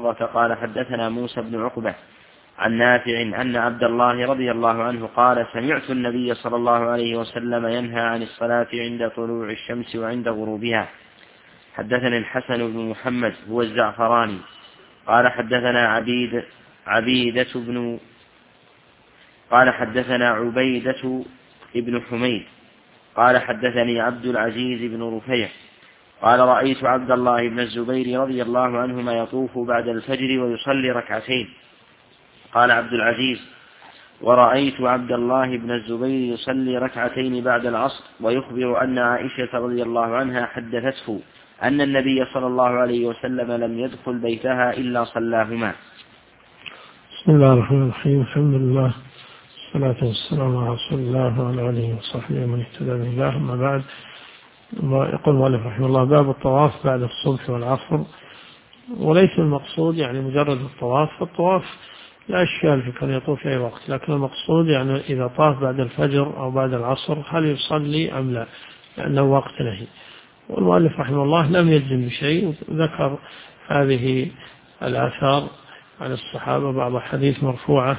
مرة قال حدثنا موسى بن عقبة عن نافع أن عبد الله رضي الله عنه قال سمعت النبي صلى الله عليه وسلم ينهى عن الصلاة عند طلوع الشمس وعند غروبها. حدثنا الحسن بن محمد هو الزعفراني قال حدثنا عبيدة ابن حميد قال حدثني عبد العزيز بن رفيع قال رأيت عبد الله بن الزبير رضي الله عنهما يطوف بعد الفجر ويصلي ركعتين. قال عبد العزيز ورأيت عبد الله بن الزبير يصلي ركعتين بعد العصر ويخبر أن عائشة رضي الله عنها حدثته أن النبي صلى الله عليه وسلم لم يدخل بيتها إلا صلاهما. بسم الله الرحمن الرحيم. الحمد لله والصلاة والسلام على رسول الله وعلى آله وصحبه ومن اهتدى بهداه. أما بعد، يقول المؤلف رحمه الله: باب الطواف بعد الصبح والعصر. وليس المقصود يعني مجرد الطواف، فالطواف لا إشكال في كان يطوف في أي وقت، لكن المقصود يعني إذا طاف بعد الفجر أو بعد العصر هل يصلي أم لا، لأنه وقت نهي. والمؤلف رحمه الله لم يجزم بشيء، ذكر هذه الآثار عن الصحابة، بعض حديث مرفوعة،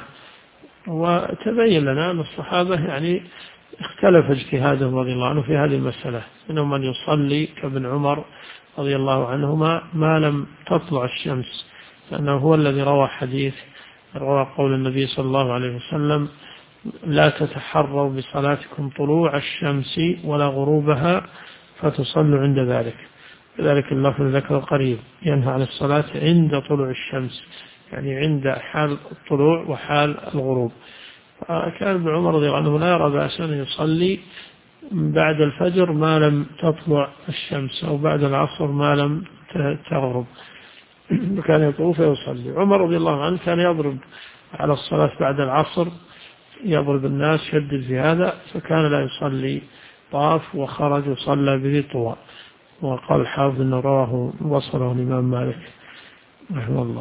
وتبين لنا أن الصحابة يعني اختلف اجتهادهم رضي الله عنه في هذه المسألة. منهم من يصلي كابن عمر رضي الله عنهما ما لم تطلع الشمس، لأنه هو الذي روى قول النبي صلى الله عليه وسلم: لا تتحروا بصلاتكم طلوع الشمس ولا غروبها فتصلوا عند ذلك. كذلك اللفظ ذكر قريب ينهى عن الصلاة عند طلوع الشمس، يعني عند حال الطلوع وحال الغروب. فكان ابن عمر رضي الله عنه لا يرى بأسا أن يصلي بعد الفجر ما لم تطلع الشمس، أو بعد العصر ما لم تغرب، كان يطوف ويصلي. عمر رضي الله عنه كان يضرب على الصلاة بعد العصر، يضرب الناس، شدد في هذا، فكان لا يصلي، طاف وخرج وصلى بذي طوى. وقال الحافظ أنه رواه وصله الإمام مالك رحمه الله.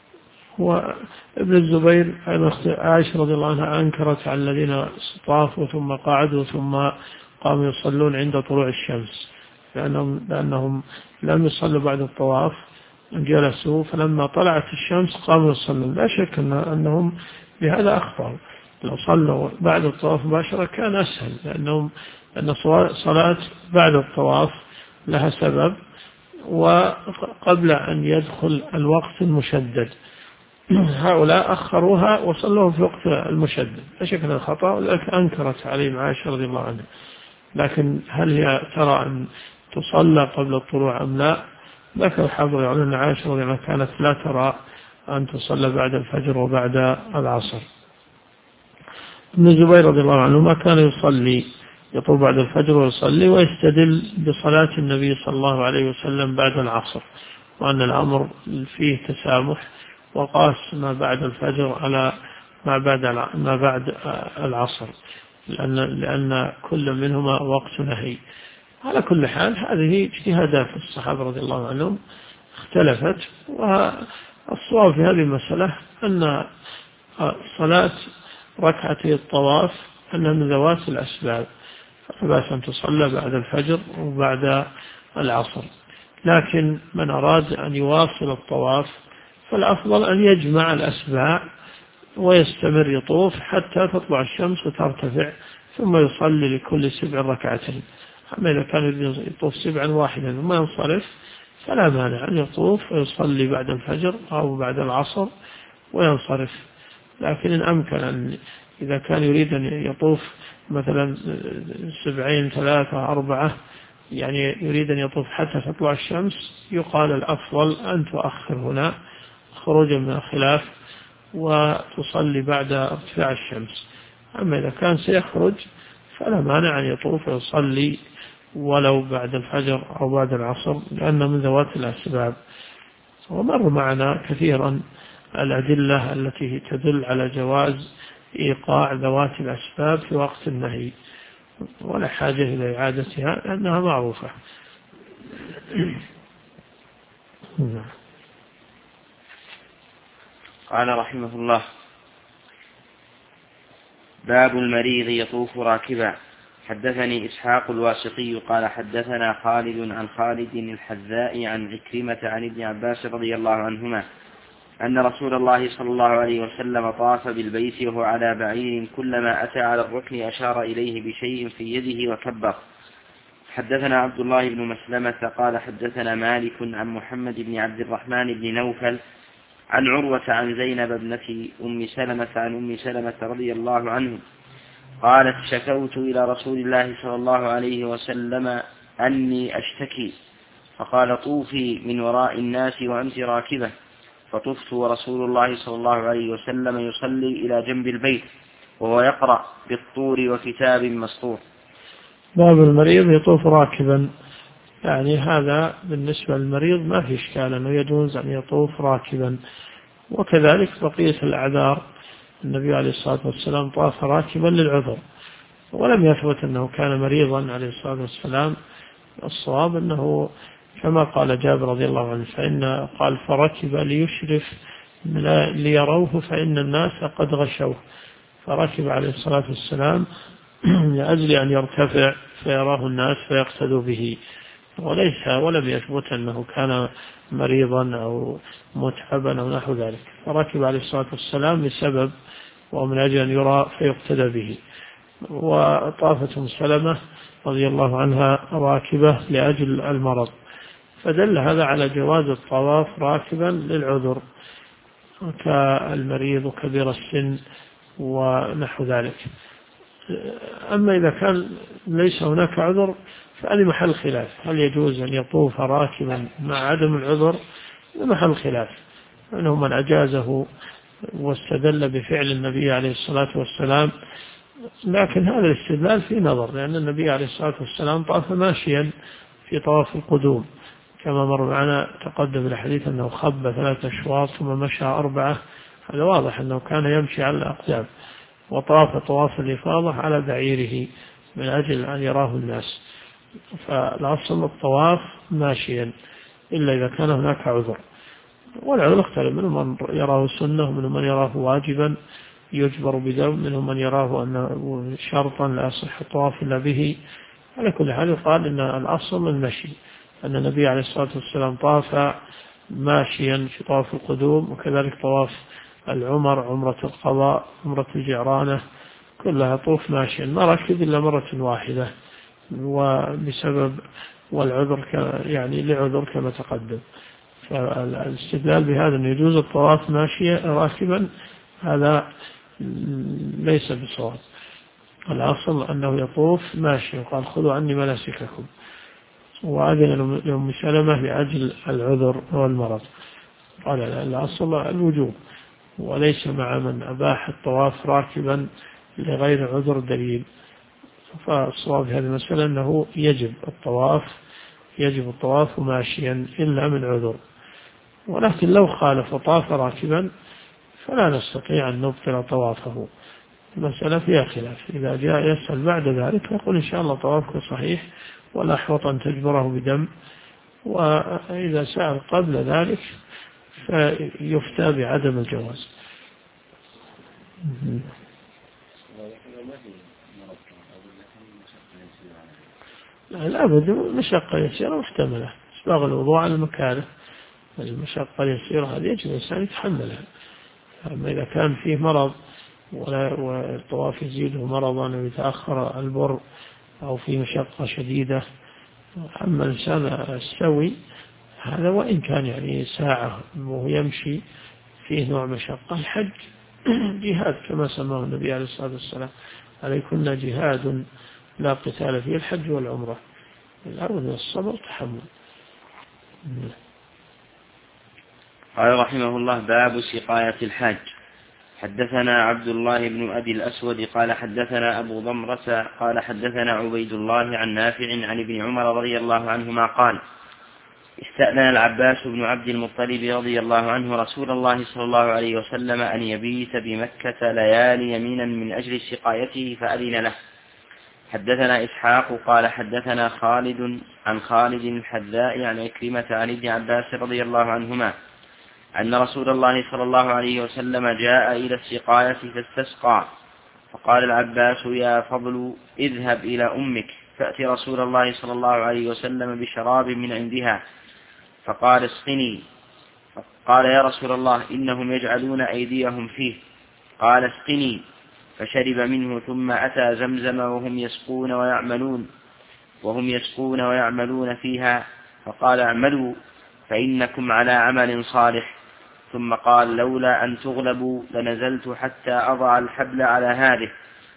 وابن الزبير عائشة رضي الله عنها أنكرت على الذين طافوا ثم قعدوا ثم قاموا يصلون عند طلوع الشمس، لأنهم لم يصلوا بعد الطواف، جلسوا فلما طلعت الشمس قاموا يصلون. لا شك أنهم بهذا أخطأوا. لو صلوا بعد الطواف مباشرة كان أسهل، لأن صلاة بعد الطواف لها سبب، وقبل أن يدخل الوقت المشدد. هؤلاء أخروها وصلوها في وقت المشدد، لا شك أن الخطأ، ولذلك أنكرت عليهم عائشة رضي الله عنها. لكن هل هي ترى أن تصلى قبل الطلوع أم لا؟ ذكر الحافظ أن عائشة رضي الله عنها كانت لا ترى أن تصلى بعد الفجر وبعد العصر. ابن الزبير رضي الله عنه ما كان يصلي، يطوف بعد الفجر ويصلي، ويستدل بصلاة النبي صلى الله عليه وسلم بعد العصر، وأن الأمر فيه تسامح، وقاس ما بعد الفجر على ما بعد العصر، لأن كل منهما وقت نهي. على كل حال هذه اجتهادات الصحابة رضي الله عنهم اختلفت، والصواب في هذه المسألة أن صلاة ركعتي الطواف أنها من ذوات الأسباب، فلا بأس أن تصلى بعد الفجر وبعد العصر. لكن من أراد أن يواصل الطواف فالأفضل أن يجمع الأسباع ويستمر يطوف حتى تطلع الشمس وترتفع، ثم يصلي لكل 7 ركعتين. أما إذا كان يطوف 7 واحدا ثم ينصرف فلا مانع أن يطوف ويصلي بعد الفجر أو بعد العصر وينصرف. لكن إن أمكن أن إذا كان يريد أن يطوف مثلا 7 3 4، يعني يريد أن يطوف حتى تطلع الشمس، يقال الأفضل أن تؤخر هنا خروجا من الخلاف وتصلي بعد ارتفاع الشمس. أما إذا كان سيخرج فلا مانع أن يطوف ويصلي ولو بعد الفجر أو بعد العصر، لأنه من ذوات الأسباب. ومر معنا كثيرا الأدلة التي تدل على جواز إيقاع ذوات الأسباب في وقت النهي، ولا حاجة إلى إعادتها لأنها معروفة. قال رحمه الله: باب المريض يطوف راكبا. حدثني إسحاق الواسطي قال حدثنا خالد عن خالد الحذاء عن عكرمة عن ابن عباس رضي الله عنهما أن رسول الله صلى الله عليه وسلم طاف بالبيت وهو على بعير، كلما أتى على الركن أشار إليه بشيء في يده وكبر. حدثنا عبد الله بن مسلمة قال حدثنا مالك عن محمد بن عبد الرحمن بن نوفل عن عروة عن زينب ابنة أم سلمة عن أم سلمة رضي الله عنه قالت شكوت إلى رسول الله صلى الله عليه وسلم أني أشتكي، فقال طوفي من وراء الناس وأنت راكبة، فطفت ورسول الله صلى الله عليه وسلم يصلي إلى جنب البيت وهو يقرأ بالطور وكتاب مسطور. باب المريض يطوف راكبا، يعني هذا بالنسبة للمريض ما في إشكال أنه يجوز أن يطوف راكبا، وكذلك بقية الأعذار. النبي عليه الصلاة والسلام طاف راكبا للعذر، ولم يثبت أنه كان مريضا عليه الصلاة والسلام. الصواب أنه كما قال جابر رضي الله عنه، فإن قال فركب ليشرف ليروه فإن الناس قد غشوه، فركب عليه الصلاة والسلام لأجل أن يرتفع فيراه الناس فيقتدوا به، ولم يثبت أنه كان مريضا أو متعبا أو نحو ذلك. فركب عليه الصلاة والسلام لسبب، ومن أجل أن يرى فيقتدى به. وطافت أم سلمة رضي الله عنها راكبة لأجل المرض، فدل هذا على جواز الطواف راكبا للعذر كالمريض وكبير السن ونحو ذلك. أما إذا كان ليس هناك عذر فهذا محل خلاف، هل يجوز أن يطوف راكبا مع عدم العذر؟ محل خلاف، أنه من أجازه واستدل بفعل النبي عليه الصلاة والسلام. لكن هذا الاستدلال فيه نظر، لأن النبي عليه الصلاة والسلام طاف ماشيا في طواف القدوم، كما مر معنا تقدم الحديث أنه خب 3 أشواط ثم مشى 4. هذا واضح أنه كان يمشي على الأقدام، وطاف طواف الإفاضة على بعيره من أجل أن يراه الناس. فالأصل الطواف ماشيا إلا إذا كان هناك عذر، والعذر اختلف، منهم من يراه سنة ومنهم من يراه واجبا يجبر بدم، منهم من يراه أنه شرطا لا يصح الطواف إلا به. على كل حال يقال أن الأصل المشي، أن النبي عليه الصلاة والسلام طاف ماشيا في طواف القدوم، وكذلك طواف العمر، عمرة القضاء، عمرة الجعرانة، كلها طوف ماشيا، ما ركب إلا مرة واحدة، وبسبب والعذر يعني لعذر كما تقدم. فالاستدلال بهذا أن يجوز الطواف ماشيا راكبا هذا ليس بصواب. الأصل أنه يطوف ماشيا، قال خذوا عني مناسككم، وأذن لأم سلمة لأجل العذر والمرض، قال الأصل الوجوب، وليس مع من أباح الطواف راكبا لغير عذر دليل. فالصواب في هذه المسألة أنه يجب الطواف ماشيا إلا من عذر. ولكن لو خالف وطاف راكبا فلا نستطيع أن نبطل طوافه، المسألة فيها خلاف. إذا جاء يسأل بعد ذلك يقول إن شاء الله طوافك صحيح ولا أحوط أن تجبره بدم، وإذا سأل قبل ذلك فيفتى بعدم الجواز. لا أبدا، مشقة يسيرة محتملة، إسباغ الوضوء على المكاره، المشقة اليسيرة هذه يجب الإنسان يتحملها. أما إذا كان فيه مرض والطواف يزيده مرضا ويتأخر البر أو في مشقة شديدة، أما الإنسان السوي هذا وإن كان يعني ساعة وهو يمشي فيه نوع مشقة، الحج جهاد كما سماه النبي عليه الصلاة والسلام، عليكن جهاد لا قتال فيه الحج والعمرة، الأرض من الصبر تحمل. قال رحمه الله باب سقاية الحاج. حدثنا عبد الله بن أبي الأسود قال حدثنا أبو ضمرة قال حدثنا عبيد الله عن نافع عن ابن عمر رضي الله عنهما قال استأذن العباس بن عبد المطلب رضي الله عنه رسول الله صلى الله عليه وسلم أن يبيت بمكة ليالي يمينا من أجل سقايته فأذن له. حدثنا إسحاق قال حدثنا خالد عن خالد الحذاء عن عكرمة عن ابن عباس رضي الله عنهما أن رسول الله صلى الله عليه وسلم جاء إلى السقاية فاستسقى، فقال العباس يا فضل اذهب إلى أمك فأتي رسول الله صلى الله عليه وسلم بشراب من عندها، فقال اسقني، قال يا رسول الله إنهم يجعلون أيديهم فيه. قال اسقني، فشرب منه ثم أتى زمزم وهم يسقون ويعملون فيها، فقال اعملوا فإنكم على عمل صالح. ثم قال لولا أن تغلبوا لنزلت حتى أضع الحبل على هذه،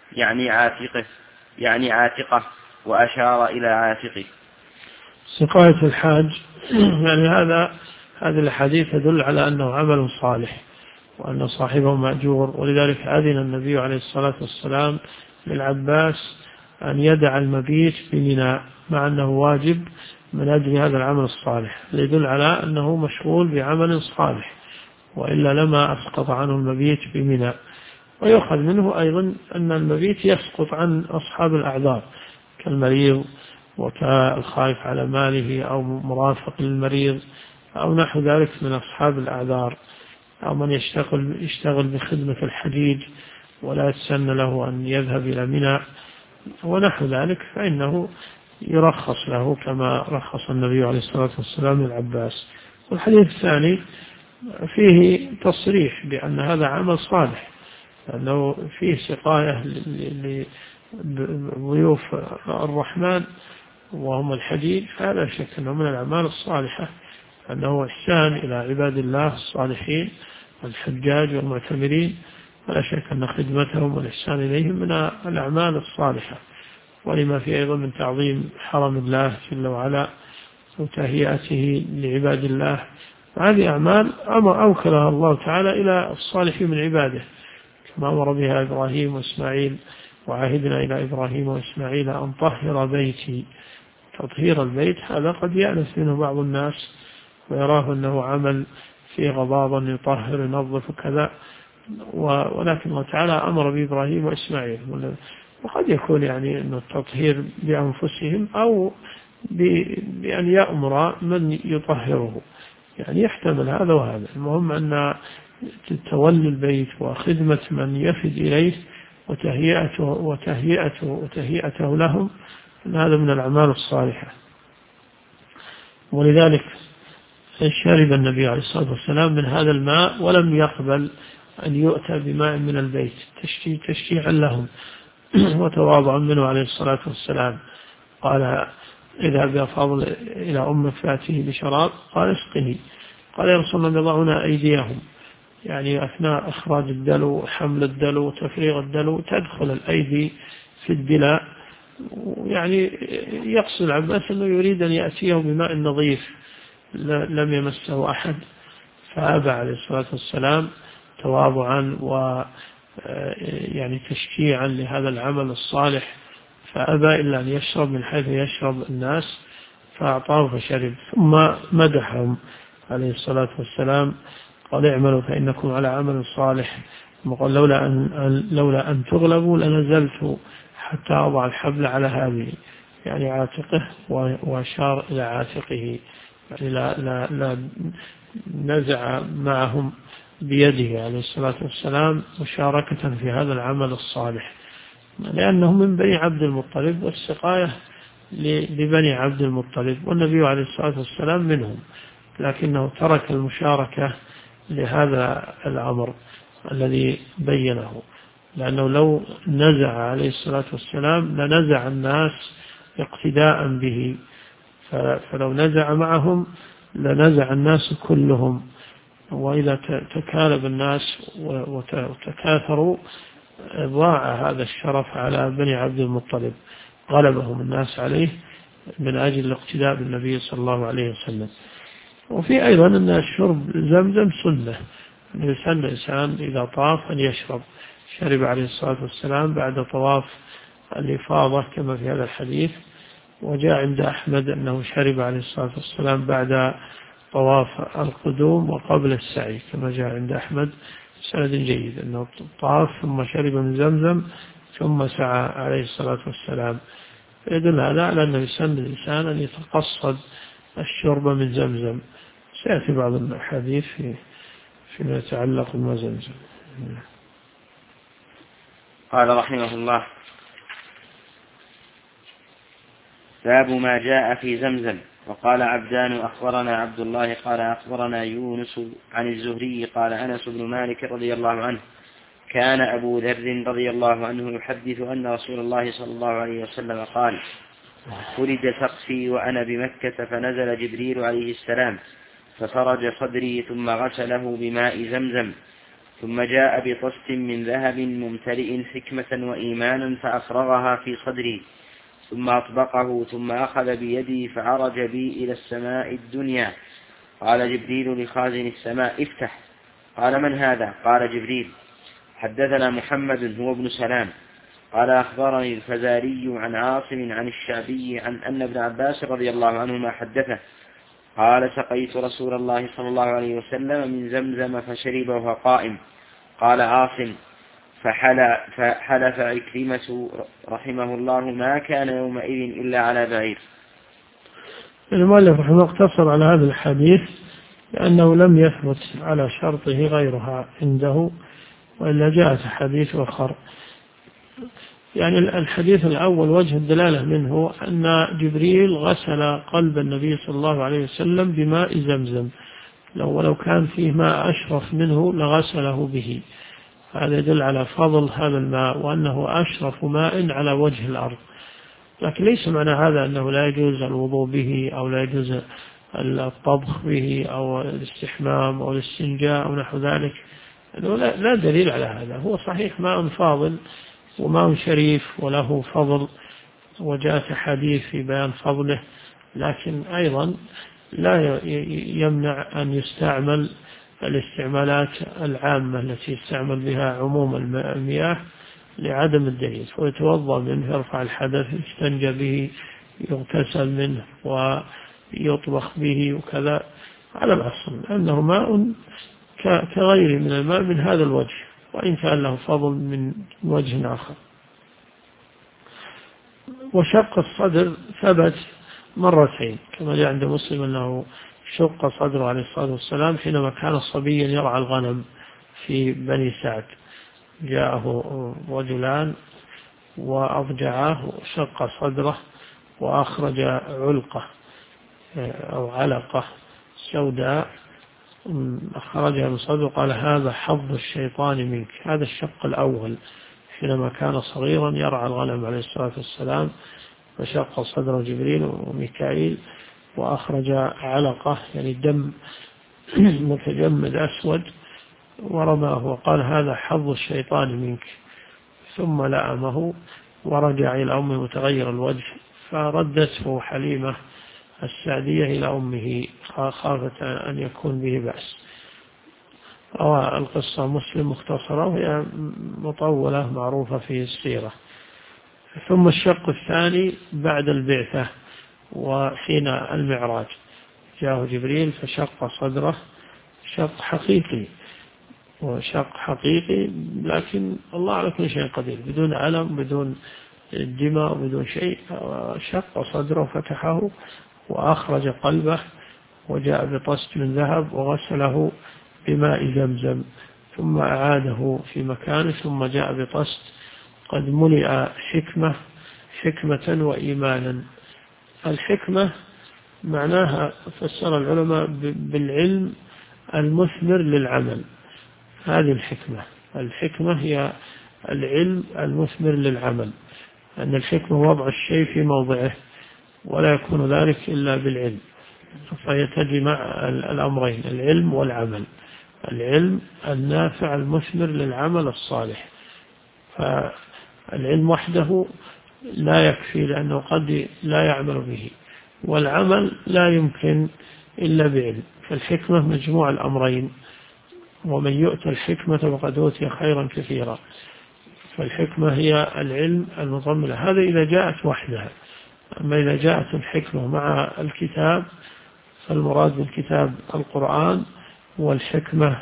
يعني عاتقه، وأشار إلى عاتقه. سقاية الحاج يعني هذه الحديث تدل على أنه عمل صالح وأن صاحبه مأجور، ولذلك أذن النبي عليه الصلاة والسلام للعباس أن يدع المبيت بمنى مع أنه واجب من أجل هذا العمل الصالح، يدل على أنه مشغول بعمل صالح، وإلا لما أسقط عنه المبيت بمنى. ويؤخذ منه أيضا أن المبيت يسقط عن أصحاب الأعذار كالمريض وكالخائف على ماله أو مرافق للمريض أو نحو ذلك من أصحاب الأعذار، أو من يشتغل بخدمة الحجيج ولا يتسن له أن يذهب إلى منى ونحو ذلك، فإنه يرخص له كما رخص النبي عليه الصلاة والسلام للعباس. والحديث الثاني فيه تصريح بأن هذا عمل صالح، لأنه فيه سقاية لضيوف الرحمن وهم الحجيج، فلا شك أنه من الأعمال الصالحة، أنه إحسان إلى عباد الله الصالحين والحجاج والمعتمرين، ولا شك أن خدمتهم والإحسان إليهم من الأعمال الصالحة، ولما فيه أيضا من تعظيم حرم الله جل وعلا وتهيئته لعباد الله. هذه أعمال أوكلها الله تعالى إلى الصالحين من عباده كما أمر بها إبراهيم وإسماعيل، وعهدنا إلى إبراهيم وإسماعيل أن طهر بيتي. تطهير البيت هذا قد يأنس منه بعض الناس ويراه أنه عمل فيه غضاضا يطهر ينظف كذا، ولكن الله تعالى أمر بإبراهيم وإسماعيل. وقد يكون يعني أن التطهير بأنفسهم أو بأن يأمر من يطهره، يعني يحتمل هذا وهذا. المهم أن تولي البيت وخدمة من يفد إليه وتهيئته لهم، هذا من الأعمال الصالحة. ولذلك شرب النبي عليه الصلاة والسلام من هذا الماء ولم يقبل أن يؤتى بماء من البيت تشجيعا لهم وتواضعا منه عليه الصلاة والسلام. قال اذهب يا فاضل إلى أمك فأتيه بشراب، قال اسقني. قال يا رسول الله يضعون أيديهم، يعني أثناء إخراج الدلو حمل الدلو تفريغ الدلو تدخل الأيدي في الدلاء، يعني يقصد العباس أنه يريد أن يأتيه بماء نظيف لم يمسه أحد، فأبى عليه الصلاة والسلام تواضعا يعني تشجيعا لهذا العمل الصالح، فأبى إلا أن يشرب من حيث يشرب الناس، فأعطاه فشرب. ثم مدحهم عليه الصلاة والسلام، قال اعملوا فإنكم على عمل صالح، وقال لولا أن تغلبوا لنزلت حتى أضع الحبل على هذه، يعني عاتقه، وأشار إلى عاتقه، يعني لا نزع معهم بيده عليه الصلاة والسلام مشاركة في هذا العمل الصالح، لأنه من بني عبد المطلب، والسقاية لبني عبد المطلب، والنبي عليه الصلاة والسلام منهم، لكنه ترك المشاركة لهذا الأمر الذي بينه، لأنه لو نزع عليه الصلاة والسلام لنزع الناس اقتداء به، فلو نزع معهم لنزع الناس كلهم، وإذا تكالب الناس وتكاثروا ضاع هذا الشرف على بني عبد المطلب، غلبهم الناس عليه من أجل الاقتداء بالنبي صلى الله عليه وسلم. وفي أيضا أن الشرب زمزم سنة، يسن الإنسان إذا طاف أن يشرب. شرب عليه الصلاة والسلام بعد طواف الإفاضة كما في هذا الحديث، وجاء عند أحمد أنه شرب عليه الصلاة والسلام بعد طواف القدوم وقبل السعي كما جاء عند أحمد سند جيد، أنه طاف ثم شرب من زمزم ثم سعى عليه الصلاة والسلام. يدل هذا على أنه يسن الإنسان أن يتقصد الشرب من زمزم. سيأتي بعض الحديث فيما يتعلق بما زمزم. قال رحمه الله: باب ما جاء في زمزم. وقال عبدان أخبرنا عبد الله قال أخبرنا يونس عن الزهري قال أنس بن مالك رضي الله عنه كان أبو ذر رضي الله عنه يحدث أن رسول الله صلى الله عليه وسلم قال ولد سقفي وأنا بمكة فنزل جبريل عليه السلام ففرج صدري ثم غسله بماء زمزم ثم جاء بطست من ذهب ممتلئ حكمة وإيمانا فأفرغها في صدري ثم أطبقه ثم أخذ بيدي فعرج بي إلى السماء الدنيا. قال جبريل لخازن السماء افتح. قال من هذا؟ قال جبريل. حدثنا محمد هو ابن سلام قال أخبرني الفزاري عن عاصم عن الشعبي عن أن ابن عباس رضي الله عنهما حدثه قال سقيت رسول الله صلى الله عليه وسلم من زمزم فشرب وهو قائم. قال عاصم فحلف عكرمة رحمه الله ما كان يومئذ إلا على بعير. المؤلف رحمه الله اقتصر على هذا الحديث لأنه لم يثبت على شرطه غيرها عنده، وإلا جاءت حديث آخر. يعني الحديث الأول وجه الدلالة منه أن جبريل غسل قلب النبي صلى الله عليه وسلم بماء زمزم، ولو كان فيه ماء أشرف منه لغسله به. هذا يدل على فضل هذا الماء وأنه أشرف ماء على وجه الأرض. لكن ليس معنى هذا أنه لا يجوز الوضوء به أو لا يجوز الطبخ به أو الاستحمام أو الاستنجاء أو نحو ذلك، لا دليل على هذا. هو صحيح ماء فاضل وماء شريف وله فضل، وجاءت حديث في بيان فضله، لكن أيضا لا يمنع أن يستعمل الاستعمالات العامة التي يستعمل بها عموم المياه لعدم الدليل. ويتوضأ منه، يرفع الحدث، يستنجى به، يغتسل منه ويطبخ به وكذا، على الأصل أنه ماء كغيره من الماء من هذا الوجه، وإن كان له فضل من وجه آخر. وشق الصدر ثبت مرتين كما جاء عند مسلم أنه شق صدره عليه الصلاة والسلام حينما كان صبيا يرعى الغنم في بني سعد. جاءه رجلان وأضجعاه وشق صدره وأخرج علقة أو علقة سوداء أخرجها من صدره، قال هذا حظ الشيطان منك. هذا الشق الأول حينما كان صغيرا يرعى الغنم عليه الصلاة والسلام، فشق صدره جبريل وميكائيل وأخرج علقة يعني دم متجمد أسود ورماه وقال هذا حظ الشيطان منك. ثم لأمه ورجع إلى أمه متغير الوجه، فردته حليمة السعدية إلى أمه خافة أن يكون به بأس. روى القصة مسلم مختصرة وهي مطولة معروفة في السيرة. ثم الشق الثاني بعد البعثة وحين المعراج جاءه جبريل فشق صدره شق حقيقي، وشق حقيقي لكن الله على كل شيء قدير، بدون ألم بدون دماء بدون شيء. شق صدره فتحه وأخرج قلبه وجاء بطست من ذهب وغسله بماء زمزم ثم أعاده في مكانه، ثم جاء بطست قد ملئ حكمة وإيمانا. الحكمة معناها فسر العلماء بالعلم المثمر للعمل. هذه الحكمة هي العلم المثمر للعمل، أن الحكمة وضع الشيء في موضعه ولا يكون ذلك إلا بالعلم، فيتجمع الأمرين العلم والعمل، العلم النافع المثمر للعمل الصالح. فالعلم وحده لا يكفي لأنه قد لا يعمل به، والعمل لا يمكن إلا بعلم. فالحكمة مجموع الأمرين، ومن يؤتى الحكمة فقد أوتي خيرا كثيرا. فالحكمة هي العلم المضمن، هذا إذا جاءت وحدها. أما إذا جاءت الحكمة مع الكتاب فالمراد بالكتاب القرآن، والحكمة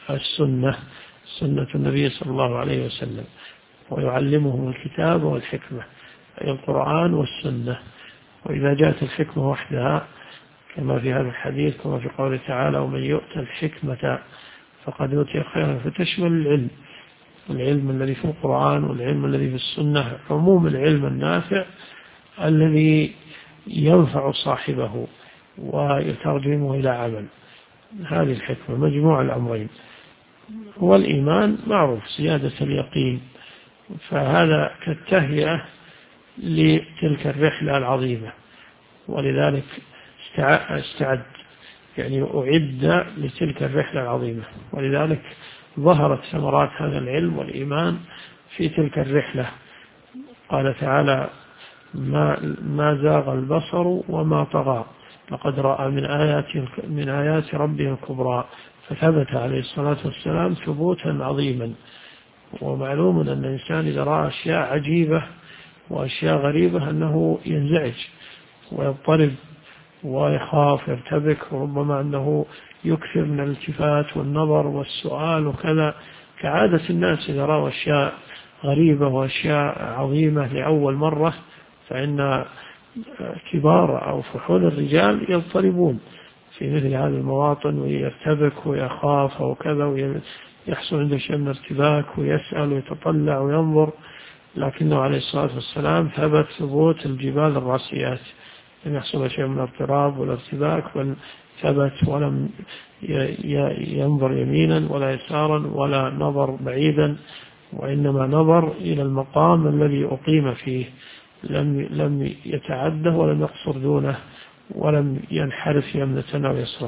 سنة النبي صلى الله عليه وسلم، ويعلمهم الكتاب والحكمة أي القرآن والسنة. وإذا جاءت الحكمة وحدها كما في هذا الحديث كما في قوله تعالى ومن يؤتى الحكمة فقد أوتي خيرا، فتشمل العلم الذي في القرآن والعلم الذي في السنة، عموم العلم النافع الذي ينفع صاحبه ويترجمه إلى عمل. هذه الحكمة مجموع الأمرين. والإيمان معروف زيادة اليقين، فهذا كالتهيئة لتلك الرحلة العظيمة، ولذلك استعد يعني أعد لتلك الرحلة العظيمة، ولذلك ظهرت ثمرات هذا العلم والإيمان في تلك الرحلة. قال تعالى: ما زاغ البصر وما طغى لقد رأى من آيات ربه الكبرى. فثبت عليه الصلاة والسلام ثبوتا عظيما. ومعلوم أن الإنسان إذا رأى أشياء عجيبة وأشياء غريبة أنه ينزعج ويضطرب ويخاف يرتبك، وربما أنه يكثر من الالتفات والنظر والسؤال وكذا، كعادة الناس إذا رأوا أشياء غريبة وأشياء عظيمة لأول مرة، فإن كبار أو فحول الرجال يضطربون في مثل هذه المواطن ويرتبك ويخاف وكذا، ويحصل عنده شيء من ارتباك ويسأل ويتطلع وينظر. لكنه عليه الصلاة والسلام ثبت ثبوت الجبال الراسيات، لم يحصل شيء من الاضطراب والارتباك، بل ثبت ولم ينظر يمينا ولا يسارا ولا نظر بعيدا، وإنما نظر إلى المقام الذي أقيم فيه، لم يتعده ولم يقصر دونه ولم ينحرف يمنة أو يسرى.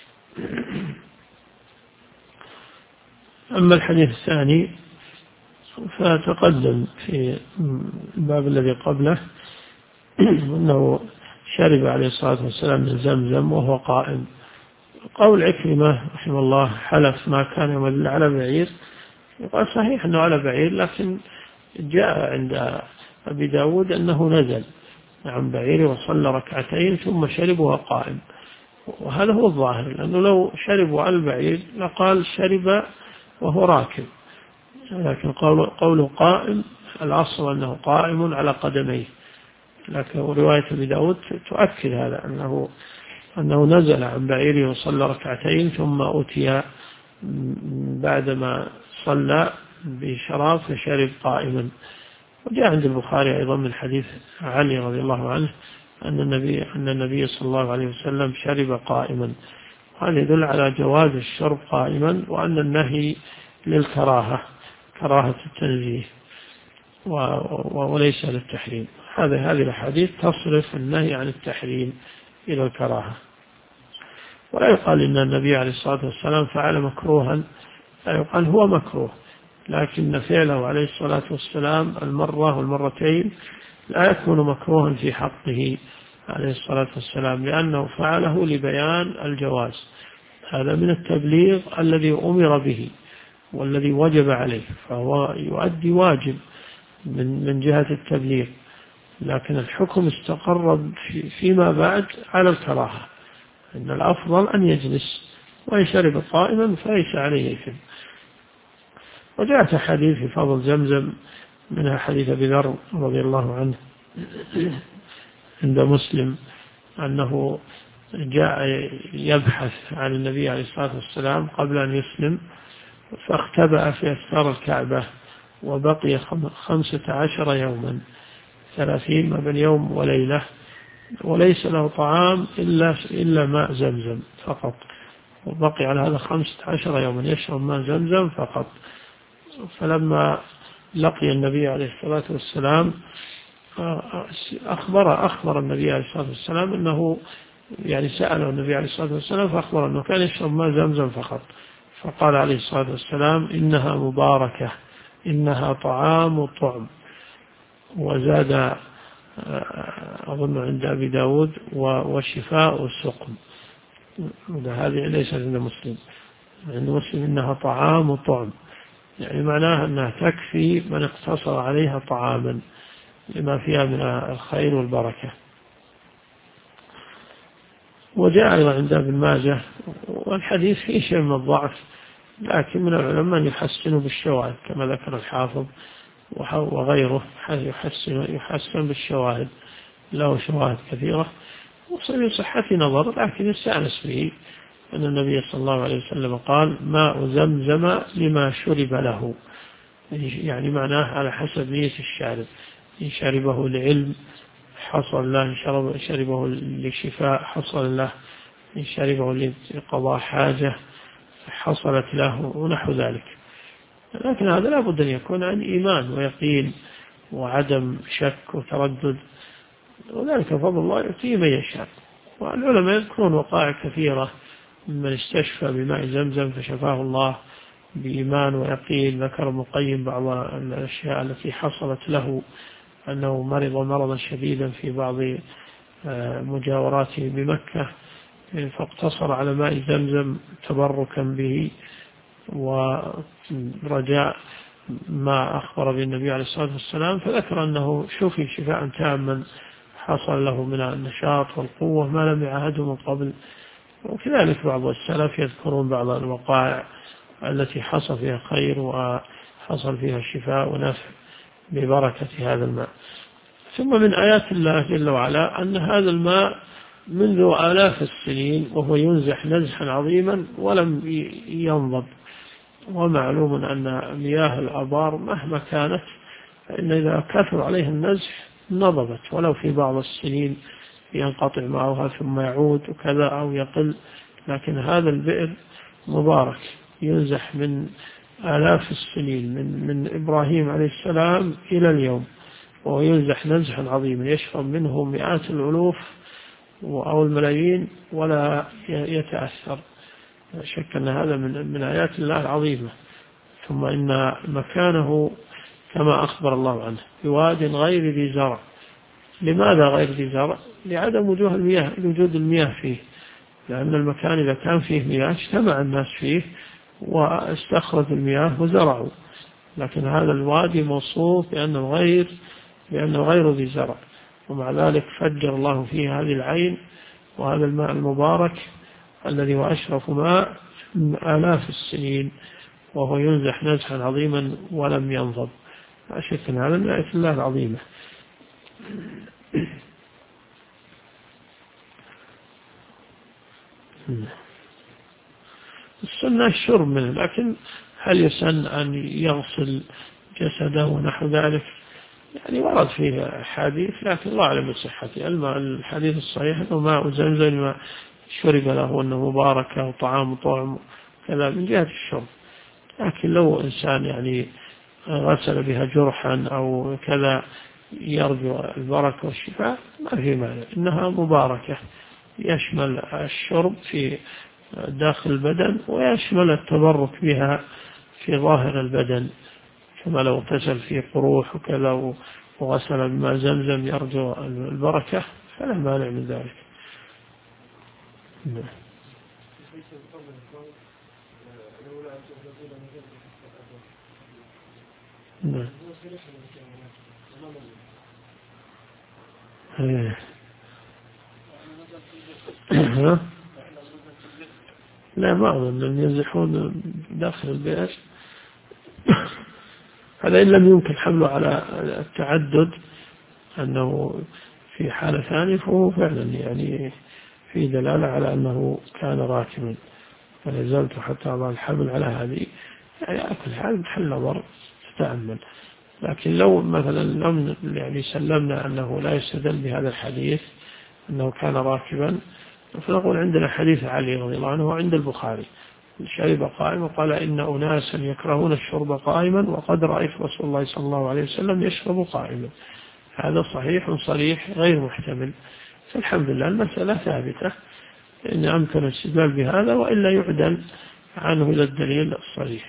أما الحديث الثاني فتقدم في الباب الذي قبله أنه شرب عليه الصلاة والسلام من زمزم وهو قائم. قول عكرمة رحمه الله: حلف ما كان يمل على بعير. يقال صحيح أنه على بعير، لكن جاء عند أبي داود أنه نزل عن بعير وصلى ركعتين ثم شرب وهو قائم، وهذا هو الظاهر، لأنه لو شرب على البعير لقال شرب وهو راكب، لكن قوله قائم الأصل أنه قائم على قدميه. لكن رواية أبي داود تؤكد هذا، أنه نزل عن بعيره وصلى ركعتين ثم أتي بعدما صلى بشراب فشرب قائما. وجاء عند البخاري أيضا من حديث علي رضي الله عنه أن النبي صلى الله عليه وسلم شرب قائما. هذا يدل على جواز الشرب قائما، وأن النهي للكراهة، كراهة التنزيه وليس للتحريم. هذه الأحاديث تصرف النهي عن التحريم إلى الكراهة. ولا يقال إن النبي عليه الصلاة والسلام فعل مكروها، لا يقال هو مكروه، لكن فعله عليه الصلاة والسلام المرة والمرتين لا يكون مكروها في حقه عليه الصلاة والسلام، لأنه فعله لبيان الجواز. هذا من التبليغ الذي أمر به والذي وجب عليه، فهو يؤدي واجب من جهة التبليغ، لكن الحكم استقر فيما بعد على الكراهة، إن الأفضل أن يجلس، وإن شرب قائما فليس عليه إثم. وجاءت حديث في فضل زمزم، منها حديث أبي ذر رضي الله عنه عند مسلم أنه جاء يبحث عن النبي عليه الصلاة والسلام قبل أن يسلم، فاختبأ في أستار الكعبة وبقي 15 يوما، 30 ما بين يوم وليلة، وليس له طعام إلا ماء زمزم فقط، وبقي على هذا 15 يوما يشرب ماء زمزم فقط. فلما لقي النبي عليه الصلاة والسلام أخبر النبي عليه الصلاة والسلام أنه يعني سأله النبي عليه الصلاة والسلام فأخبر أنه كان يشرب ماء زمزم فقط، فقال عليه الصلاة والسلام: إنها مباركة، إنها طعام طعم. وزاد أظن عند أبي داود وشفاء السقم، هذه ليست عند مسلم. عند مسلم إنها طعام طعم، يعني معناها أنها تكفي من اقتصر عليها طعاما لما فيها من الخير والبركة. وجاء أيضا عند ابن ماجه، والحديث فيه شيء من الضعف، لكن من العلماء يحسن بالشواهد كما ذكر الحافظ وغيره، يحسن بالشواهد، له شواهد كثيرة وصل صحة نظر، لكن يستأنس به أن النبي صلى الله عليه وسلم قال: ماء زمزم لما شرب له، يعني معناه على حسب نية الشارب، إن شربه لعلم حصل له إن شربه لشفاء، حصل له إن شربه لقضاء حاجة حصلت له ونحو ذلك. لكن هذا لا بد أن يكون عن إيمان ويقين وعدم شك وتردد، وذلك فضل الله يؤتيه من يشاء. والعلماء يذكرون وقائع كثيرة من استشفى بماء زمزم فشفاه الله بإيمان ويقين. ذكر ابن القيم بعض الأشياء التي حصلت له، أنه مرض مرضا شديدا في بعض مجاوراته بمكة، فاقتصر على ماء زمزم تبركا به ورجاء ما أخبر بالنبي عليه الصلاة والسلام، فذكر أنه شفي شفاء تاما حصل له من النشاط والقوة ما لم يعهده من قبل. وكذلك بعض السلف يذكرون بعض الوقائع التي حصل فيها خير وحصل فيها شفاء ونفع ببركة هذا الماء. ثم من آيات الله جل وعلا أن هذا الماء منذ آلاف السنين وهو ينزح نزحا عظيما ولم ينضب. ومعلوم أن مياه الآبار مهما كانت فإن إذا كثر عليها النزح نضبت، ولو في بعض السنين ينقطع معها ثم يعود وكذا أو يقل. لكن هذا البئر مبارك ينزح من آلاف السنين من إبراهيم عليه السلام إلى اليوم، وينزح نزحا عظيما يشرب منه مئات الألوف أو الملايين ولا يتأثر. لا شك أن هذا من آيات الله العظيمة. ثم إن مكانه كما أخبر الله عنه بواد غير ذي زرع. لماذا غير ذي زرع؟ لعدم وجود المياه فيه، لأن المكان إذا كان فيه مياه اجتمع الناس فيه واستخرج المياه وزرعوا. لكن هذا الوادي موصوف بأنه غير ذي زرع، ومع ذلك فجر الله فيه هذه العين وهذا الماء المبارك الذي هو أشرف ماء من آلاف السنين، وهو ينزح نزحا عظيما ولم ينضب. لا شك أن هذا من آيات الله العظيمة. السنة الشرب منه، لكن هل يسن أن يغسل جسده ونحو ذلك؟ يعني ورد فيه حديث لكن الله أعلم بصحته. الحديث الصحيح أنه ماء زمزم ما شرب له أنه مباركة وطعام طعم كذا من جهة الشرب. لكن لو إنسان يعني غسل بها جرحا أو كذا يرجو البركة والشفاء ما في مانع، إنها مباركة يشمل الشرب في داخل البدن ويشمل التبرك بها في ظاهر البدن، كما لو اغتسل في قروح وكذا وغسل بماء زمزم يرجو البركة فلا مانع من ذلك. لا ما أظن أن ينزحون داخل البئر. هذا إن لم يمكن حمله على التعدد أنه في حالة ثانية فهو فعلا يعني في دلالة على أنه كان راكبا، فنزلت حتى أضع الحمل على هذه يعني على كل حال محل نظر تتأمل. لكن لو مثلا لم يعني سلمنا أنه لا يستدل بهذا الحديث أنه كان راكبا، فنقول عندنا حديث علي رضي الله عنه عند البخاري شرب قائما وقال إن أناسا يكرهون الشرب قائما وقد رأيت رسول الله صلى الله عليه وسلم يشرب قائما. هذا صحيح صريح غير محتمل. فالحمد لله المسألة ثابتة إن أمكن الاستدلال بهذا وإلا يعدل عنه إلى الدليل الصريح.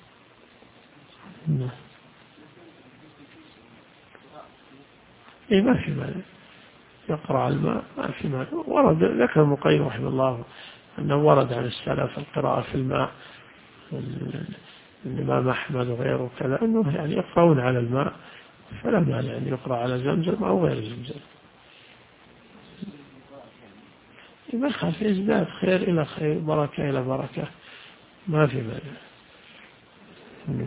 ما في مانع يقرأ الماء، ما في مانع. ورد ذكر ابن القيم رحمه الله أنه ورد عن السلف القراءة في الماء، الإمام أحمد وغيره كذا أنه يعني يقرؤون على الماء، فلا مانع أن يقرأ على زمزم أو غير زمزم. ما خاف يزداد خير إلى خير بركة إلى بركة، ما في مانع.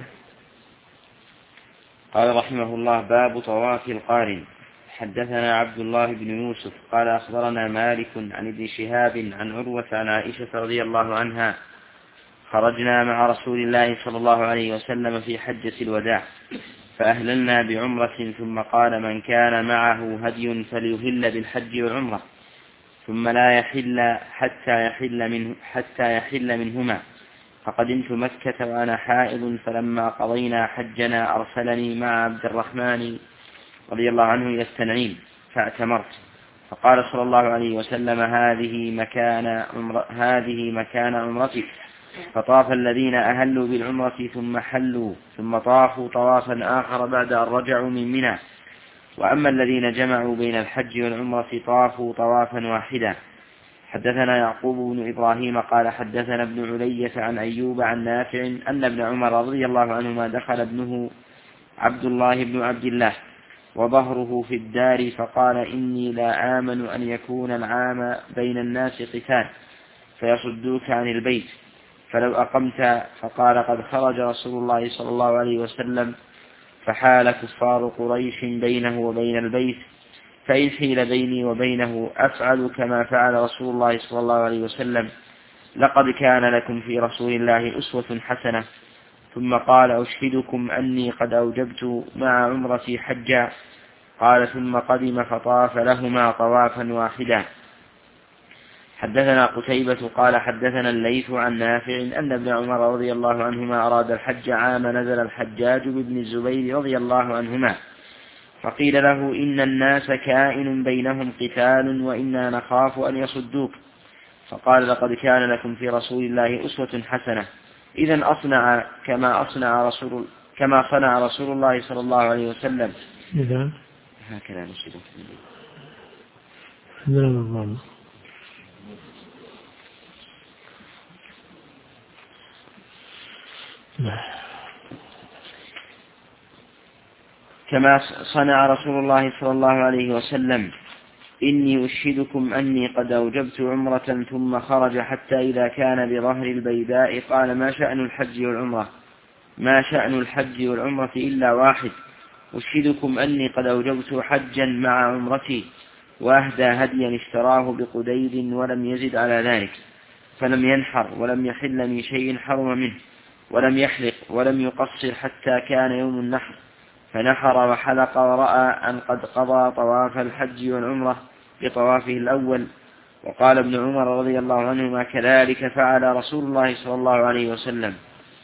قال رحمه الله: باب طواف القارن. حدثنا عبد الله بن يوسف قال أخبرنا مالك عن ابن شهاب عن عروة عن عائشة رضي الله عنها: خرجنا مع رسول الله صلى الله عليه وسلم في حجة الوداع فأهللنا بعمرة، ثم قال: من كان معه هدي فليهل بالحج والعمرة، ثم لا يحل حتى يحل منهما. فقدمت مكة وأنا حائض، فلما قضينا حجنا أرسلني مع عبد الرحمن رضي الله عنه إلى التنعيم فاعتمرت، فقال صلى الله عليه وسلم: هذه مكان عمرتك. فطاف الذين أهلوا بالعمرة ثم حلوا، ثم طافوا طوافا آخر بعد أن رجعوا من منى. وأما الذين جمعوا بين الحج والعمرة طافوا طوافا واحدا. حدثنا يعقوب بن إبراهيم قال حدثنا ابن علية عن أيوب عن نافع أن ابن عمر رضي الله عنهما دخل ابنه عبد الله بن عبد الله وظهره في الدار، فقال: إني لا آمن أن يكون العام بين الناس قتال فيصدوك عن البيت، فلو أقمت. فقال: قد خرج رسول الله صلى الله عليه وسلم، فحال كفار قريش بينه وبين البيت، فإن حيل بيني وبينه أفعل كما فعل رسول الله صلى الله عليه وسلم. لقد كان لكم في رسول الله أسوة حسنة. ثم قال: أشهدكم أني قد أوجبت مع عمرتي حجا. قال: ثم قدم فطاف لهما طوافا واحدا. حدثنا قتيبة قال حدثنا الليث عن نافع أن ابن عمر رضي الله عنهما أراد الحج عام نزل الحجاج بابن الزبير رضي الله عنهما، فقيل له: إن الناس كائن بينهم قتال وإنا نخاف أن يصدوك. فقال: لقد كان لكم في رسول الله أسوة حسنة. إذن أصنع كما صنع رسول الله صلى الله عليه وسلم. إذن هكذا نشهد. كما صنع رسول الله صلى الله عليه وسلم. إني أشهدكم أني قد أوجبت عمرة. ثم خرج حتى إذا كان بظهر البيداء قال: ما شأن الحج والعمرة إلا واحد. أشهدكم أني قد أوجبت حجا مع عمرتي. وأهدى هديا اشتراه بقديد ولم يزد على ذلك، فلم ينحر ولم يحل من شيء حرم منه، ولم يحلق ولم يقصر حتى كان يوم النحر، فنحر وحلق ورأى أن قد قضى طواف الحج والعمرة بطوافه الأول. وقال ابن عمر رضي الله عنهما: كذلك فعل رسول الله صلى الله عليه وسلم.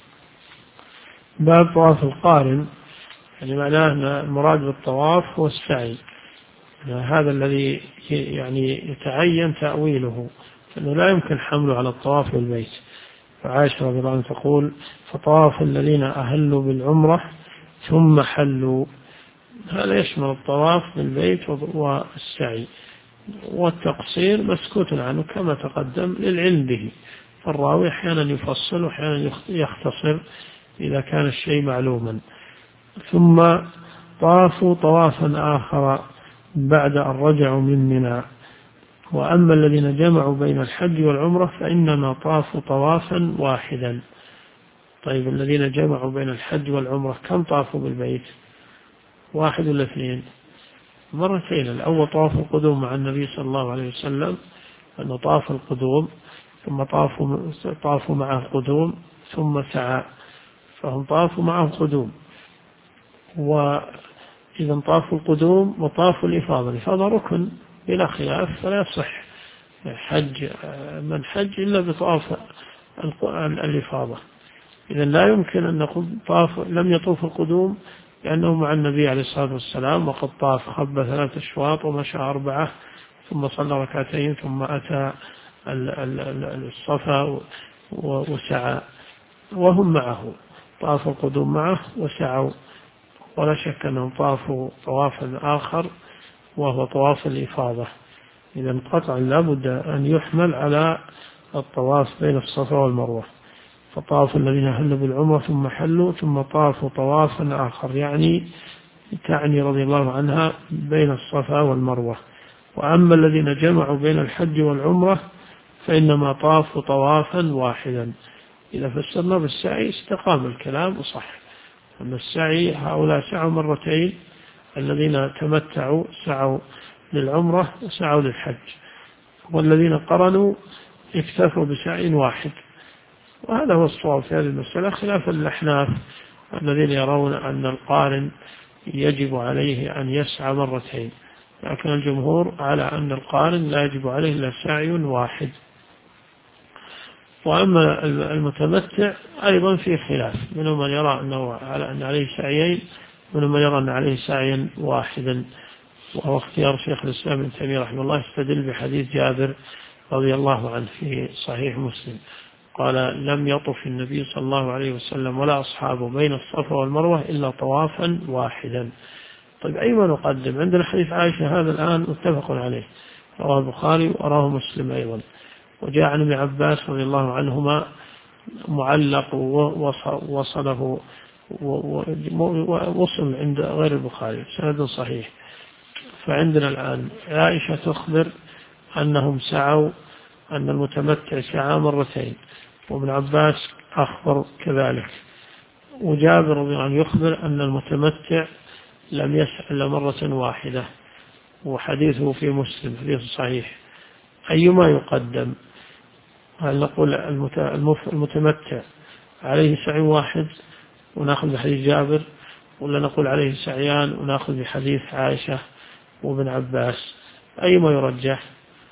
باب طواف القارن، يعني معناه أن المراد بالطواف هو السعي، هذا الذي يعني يتعين تأويله، أنه لا يمكن حمله على الطواف بالبيت. فعائشة رضي الله عنها تقول: فطاف الذين أهلوا بالعمرة ثم حلوا. هذا يشمل الطواف بالبيت والسعي، والتقصير مسكوت عنه كما تقدم للعلم به، فالراوي أحيانا يفصل وأحيانا يختصر إذا كان الشيء معلوما. ثم طافوا طوافا آخر بعد أن رجعوا من منى. وأما الذين جمعوا بين الحج والعمرة فإنما طافوا طوافا واحدا. طيب، الذين جمعوا بين الحج والعمرة كم طافوا بالبيت؟ واحد ولا اثنين؟ مرتين. الأول طواف القدوم مع النبي صلى الله عليه وسلم، أنه طاف القدوم ثم طافوا معه القدوم ثم سعى، فهم طافوا معه القدوم. وإذا طافوا القدوم وطافوا الإفاضة ركن بلا خلاف، فلا يصح حج من حج إلا بطواف الإفاضة. إذا لا يمكن أن نقول لم يطوف القدوم لأنه مع النبي عليه الصلاة والسلام، وقد طاف خب 3 أشواط ومشى 4 ثم صلى ركعتين ثم أتى الصفا وسعى، وهم معه، طاف القدوم معه وسعوا، ولا شك أنهم طافوا طوافا آخر وهو طواف الإفاضة. إذا قطعا لابد أن يحمل على الطواف بين الصفا والمروة. فطاف الذين أهلوا بالعمرة ثم حلوا ثم طافوا طوافا آخر، تعني رضي الله عنها بين الصفا والمروة. وأما الذين جمعوا بين الحج والعمرة فإنما طافوا طوافا واحدا. إذا فسرنا بالسعي استقام الكلام وصح. أما السعي هؤلاء سعوا مرتين، الذين تمتعوا سعوا للعمرة وسعوا للحج، والذين قرنوا اكتفوا بسعي واحد. وهذا هو الصواب في هذه المسألة، خلاف الأحناف الذين يرون أن القارن يجب عليه أن يسعى مرتين، لكن الجمهور على أن القارن لا يجب عليه إلا سعي واحد. وأما المتمتع أيضا في خلاف، منهم من يرى أن عليه سعيين، منهم من يرى أن عليه سعيا واحدا، وهو اختيار شيخ الإسلام ابن تيمية رحمه الله، استدل بحديث جابر رضي الله عنه في صحيح مسلم قال: لم يطف النبي صلى الله عليه وسلم ولا أصحابه بين الصفا والمروة إلا طوافا واحدا. طيب أيما نقدم؟ عندنا حديث عائشة هذا الآن متفق عليه، رواه البخاري وراه مسلم أيضا، وجاء عن ابن عباس رضي الله عنهما معلق وصله ووصل عند غير البخاري سند صحيح. فعندنا الآن عائشة تخبر أنهم سعوا، أن المتمتع سعى مرتين، وابن عباس أخبر كذلك، وجابر رضي الله عنه يخبر أن المتمتع لم يسعى إلا مرة واحدة، وحديثه في مسلم حديث صحيح. أيما يقدم؟ هل نقول المتمتع عليه سعي واحد ونأخذ بحديث جابر، ولا نقول عليه سعيان ونأخذ بحديث عائشة وابن عباس؟ أيما يرجح؟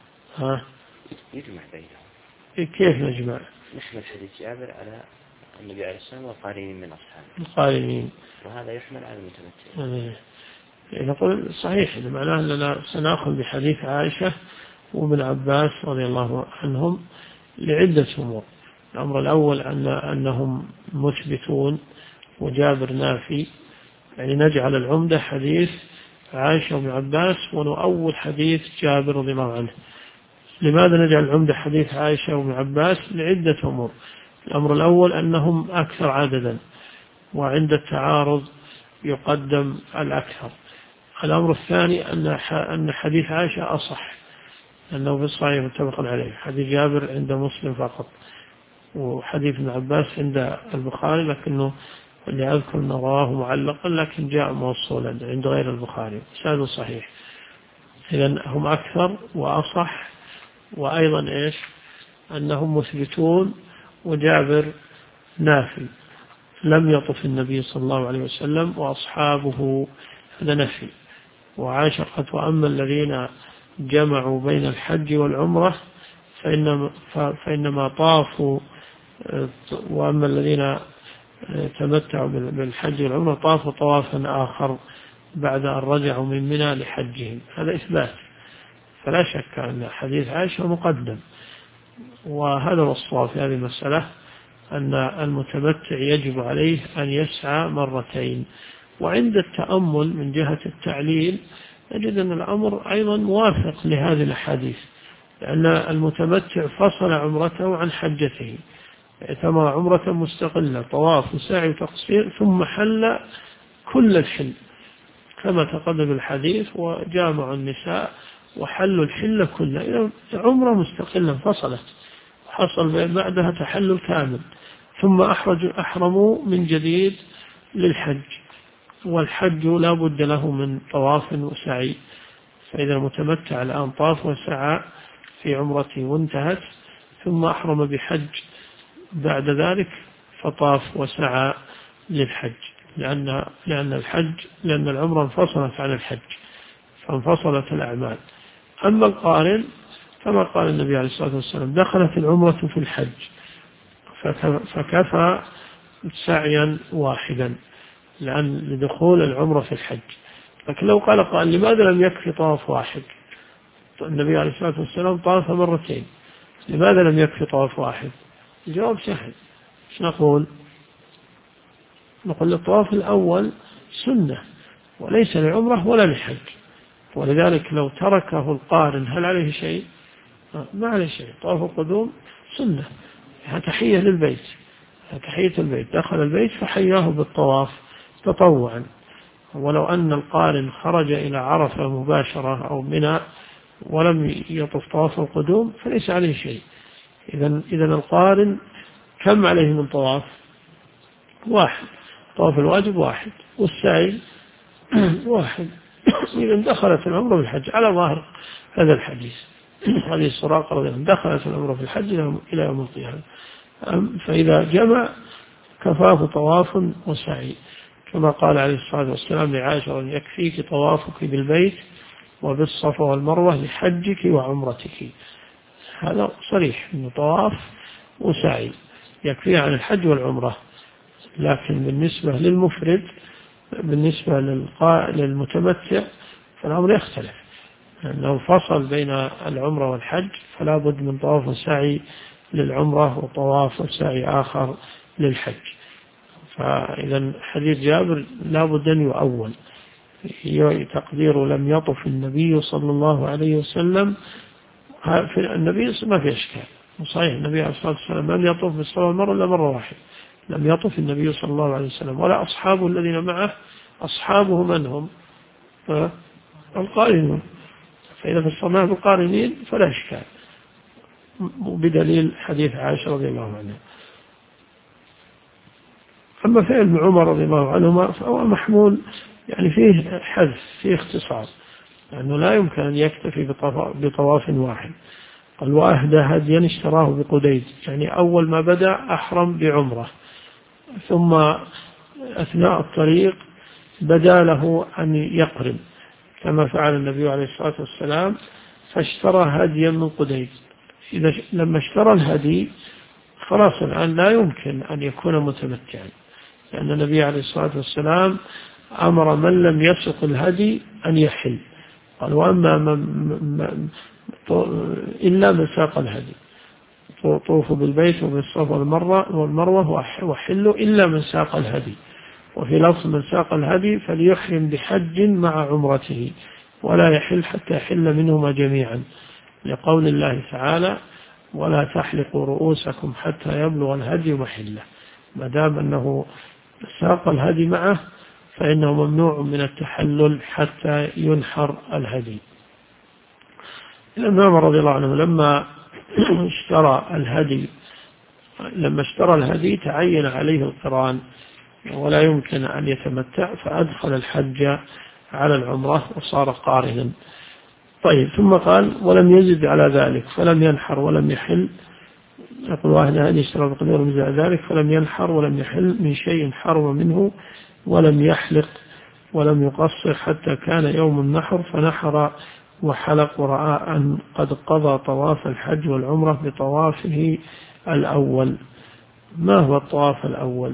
يجمع بينهم. كيف نجمع؟ نحمل حديث جابر على النبي عليه السلام والقارنين من أصحابه، القارنين، وهذا يحمل على المتمتع. نقول صحيح، معناه أننا سنأخذ بحديث عائشة وابن عباس رضي الله عنهم لعدة أمور. الأمر الأول أنهم مثبتون وجابر نافي، يعني نجعل العمدة حديث عائشة وابن عباس ونؤول حديث جابر رضي الله عنه. لماذا نجعل العمدة حديث عائشة وابن عباس؟ لعدة أمور. الأمر الأول أنهم أكثر عددا، وعند التعارض يقدم الأكثر. الأمر الثاني أن حديث عائشة أصح، أنه في الصحيح متفق عليه، حديث جابر عند مسلم فقط، وحديث ابن عباس عند البخاري، لكنه اللي أذكر أنه رواه معلقا لكن جاء موصولا عند غير البخاري، هذا صحيح. إذن هم أكثر وأصح، وأيضا إيش؟ أنهم مثبتون وجابر نافي، لم يطف النبي صلى الله عليه وسلم وأصحابه، هذا نفي. وعائشة قالت: وأما الذين جمعوا بين الحج والعمرة فإنما طافوا، وأما الذين تمتعوا بالحج والعمرة طافوا طوافا آخر بعد أن رجعوا من منى لحجهم. هذا إثبات، فلا شك أن حديث عائشة مقدم. وهذا هو الصواب في هذه المسألة، أن المتمتع يجب عليه أن يسعى مرتين. وعند التأمل من جهة التعليل نجد أن الأمر أيضا موافق لهذه الأحاديث، لأن المتمتع فصل عمرته عن حجته، اعتمر عمرة مستقلة، طواف وسعي وتقصير، ثم حل كل الحل كما تقدم الحديث، وجامع النساء وحلوا الحل كله. إذا عمرة مستقلة فصلت، حصل بعدها تحلل كامل، ثم أحرموا من جديد للحج، والحج لا بد له من طواف وسعي. فإذا المتمتع الآن طاف وسعى في عمرته وانتهت، ثم أحرم بحج بعد ذلك فطاف وسعى للحج، لأن العمرة انفصلت عن الحج، فانفصلت الأعمال. أما القارن كما قال النبي عليه الصلاة والسلام: دخلت العمرة في الحج فكفى سعيا واحدا، لدخول العمرة في الحج. لكن لو قال لماذا لم يكفي طواف واحد؟ النبي عليه الصلاة والسلام طاف مرتين، لماذا لم يكفي طواف واحد؟ الجواب سهل، ايش نقول؟ نقول الطواف الأول سنة وليس لعمرة ولا لحج، ولذلك لو تركه القارن هل عليه شيء؟ ما عليه شيء. طواف القدوم سنة، تحية للبيت، تحية البيت، دخل البيت فحياه بالطواف تطوعا. ولو أن القارن خرج إلى عرفة مباشرة أو منى ولم يطف طواف القدوم فليس عليه شيء. إذا القارن كم عليه من طواف؟ واحد، طواف الواجب واحد، والسعي واحد. إذا دخلت العمرة في الحج على ظاهر هذا الحديث، حديث سراقة رضي الله عنه، دخلت العمرة في الحج إلى يوم القيامة. فإذا جمع كفاه طواف وسعي، كما قال عليه الصلاة والسلام لعائشة: يكفيك طوافك بالبيت وبالصفا والمروة لحجك وعمرتك. هذا صريح أنه طواف وسعي يكفي عن الحج والعمرة. لكن بالنسبة للمفرد، بالنسبة للمتمتع، فالأمر يختلف، لأنه فصل بين العمرة والحج، فلا بد من طواف وسعي للعمرة وطواف وسعي آخر للحج. فإذا حديث جابر لا بد أن يؤول، تقدير لم يطف النبي صلى الله عليه وسلم. النبي ما في إشكال، صحيح النبي عليه الصلاة والسلام لم يطف بالصفا والمروة إلا مرة واحدة، لم يطف النبي صلى الله عليه وسلم ولا أصحابه الذين معه. أصحابه من هم؟ القارنون. فإذا فسرناه بالقارنين فلا إشكال، بدليل حديث عائشة رضي الله عنها. أما فعل ابن عمر رضي الله عنهما فهو محمول، يعني فيه حذف، فيه اختصار، لأنه لا يمكن أن يكتفي بطواف واحد. قال: وأهدى هديا اشتراه بقديد، يعني أول ما بدأ أحرم بعمرة، ثم أثناء الطريق بدا له أن يقرن كما فعل النبي عليه الصلاة والسلام، فاشترى هديا من قديد. لما اشترى الهدي خلاص الآن لا يمكن أن يكون متمتعا، لأن النبي عليه الصلاة والسلام أمر من لم يسق الهدي أن يحل. قال: وأما إلا من ساق الهدي طوفوا بالبيت وبالصفا والمروة وحلوا إلا من ساق الهدي. وفي لفظ: من ساق الهدي فليحرم بحج مع عمرته ولا يحل حتى يحل منهما جميعا، لقول الله تعالى: ولا تحلقوا رؤوسكم حتى يبلغ الهدي محله. ما دام أنه ساق الهدي معه فإنه ممنوع من التحلل حتى ينحر الهدي. الإمام عمر رضي الله عنه لما اشترى الهدي تعين عليه القران ولا يمكن أن يتمتع، فأدخل الحج على العمرة وصار قارنا. طيب، ثم قال: ولم يزد على ذلك فلم ينحر ولم يحل. يقول: واحد هذه اشترى بقدر من ذلك فلم ينحر ولم يحل من شيء حرم منه، ولم يحلق ولم يقصر حتى كان يوم النحر، فنحر وحلق ورأى أن قد قضى طواف الحج والعمرة بطوافه الأول. ما هو الطواف الأول؟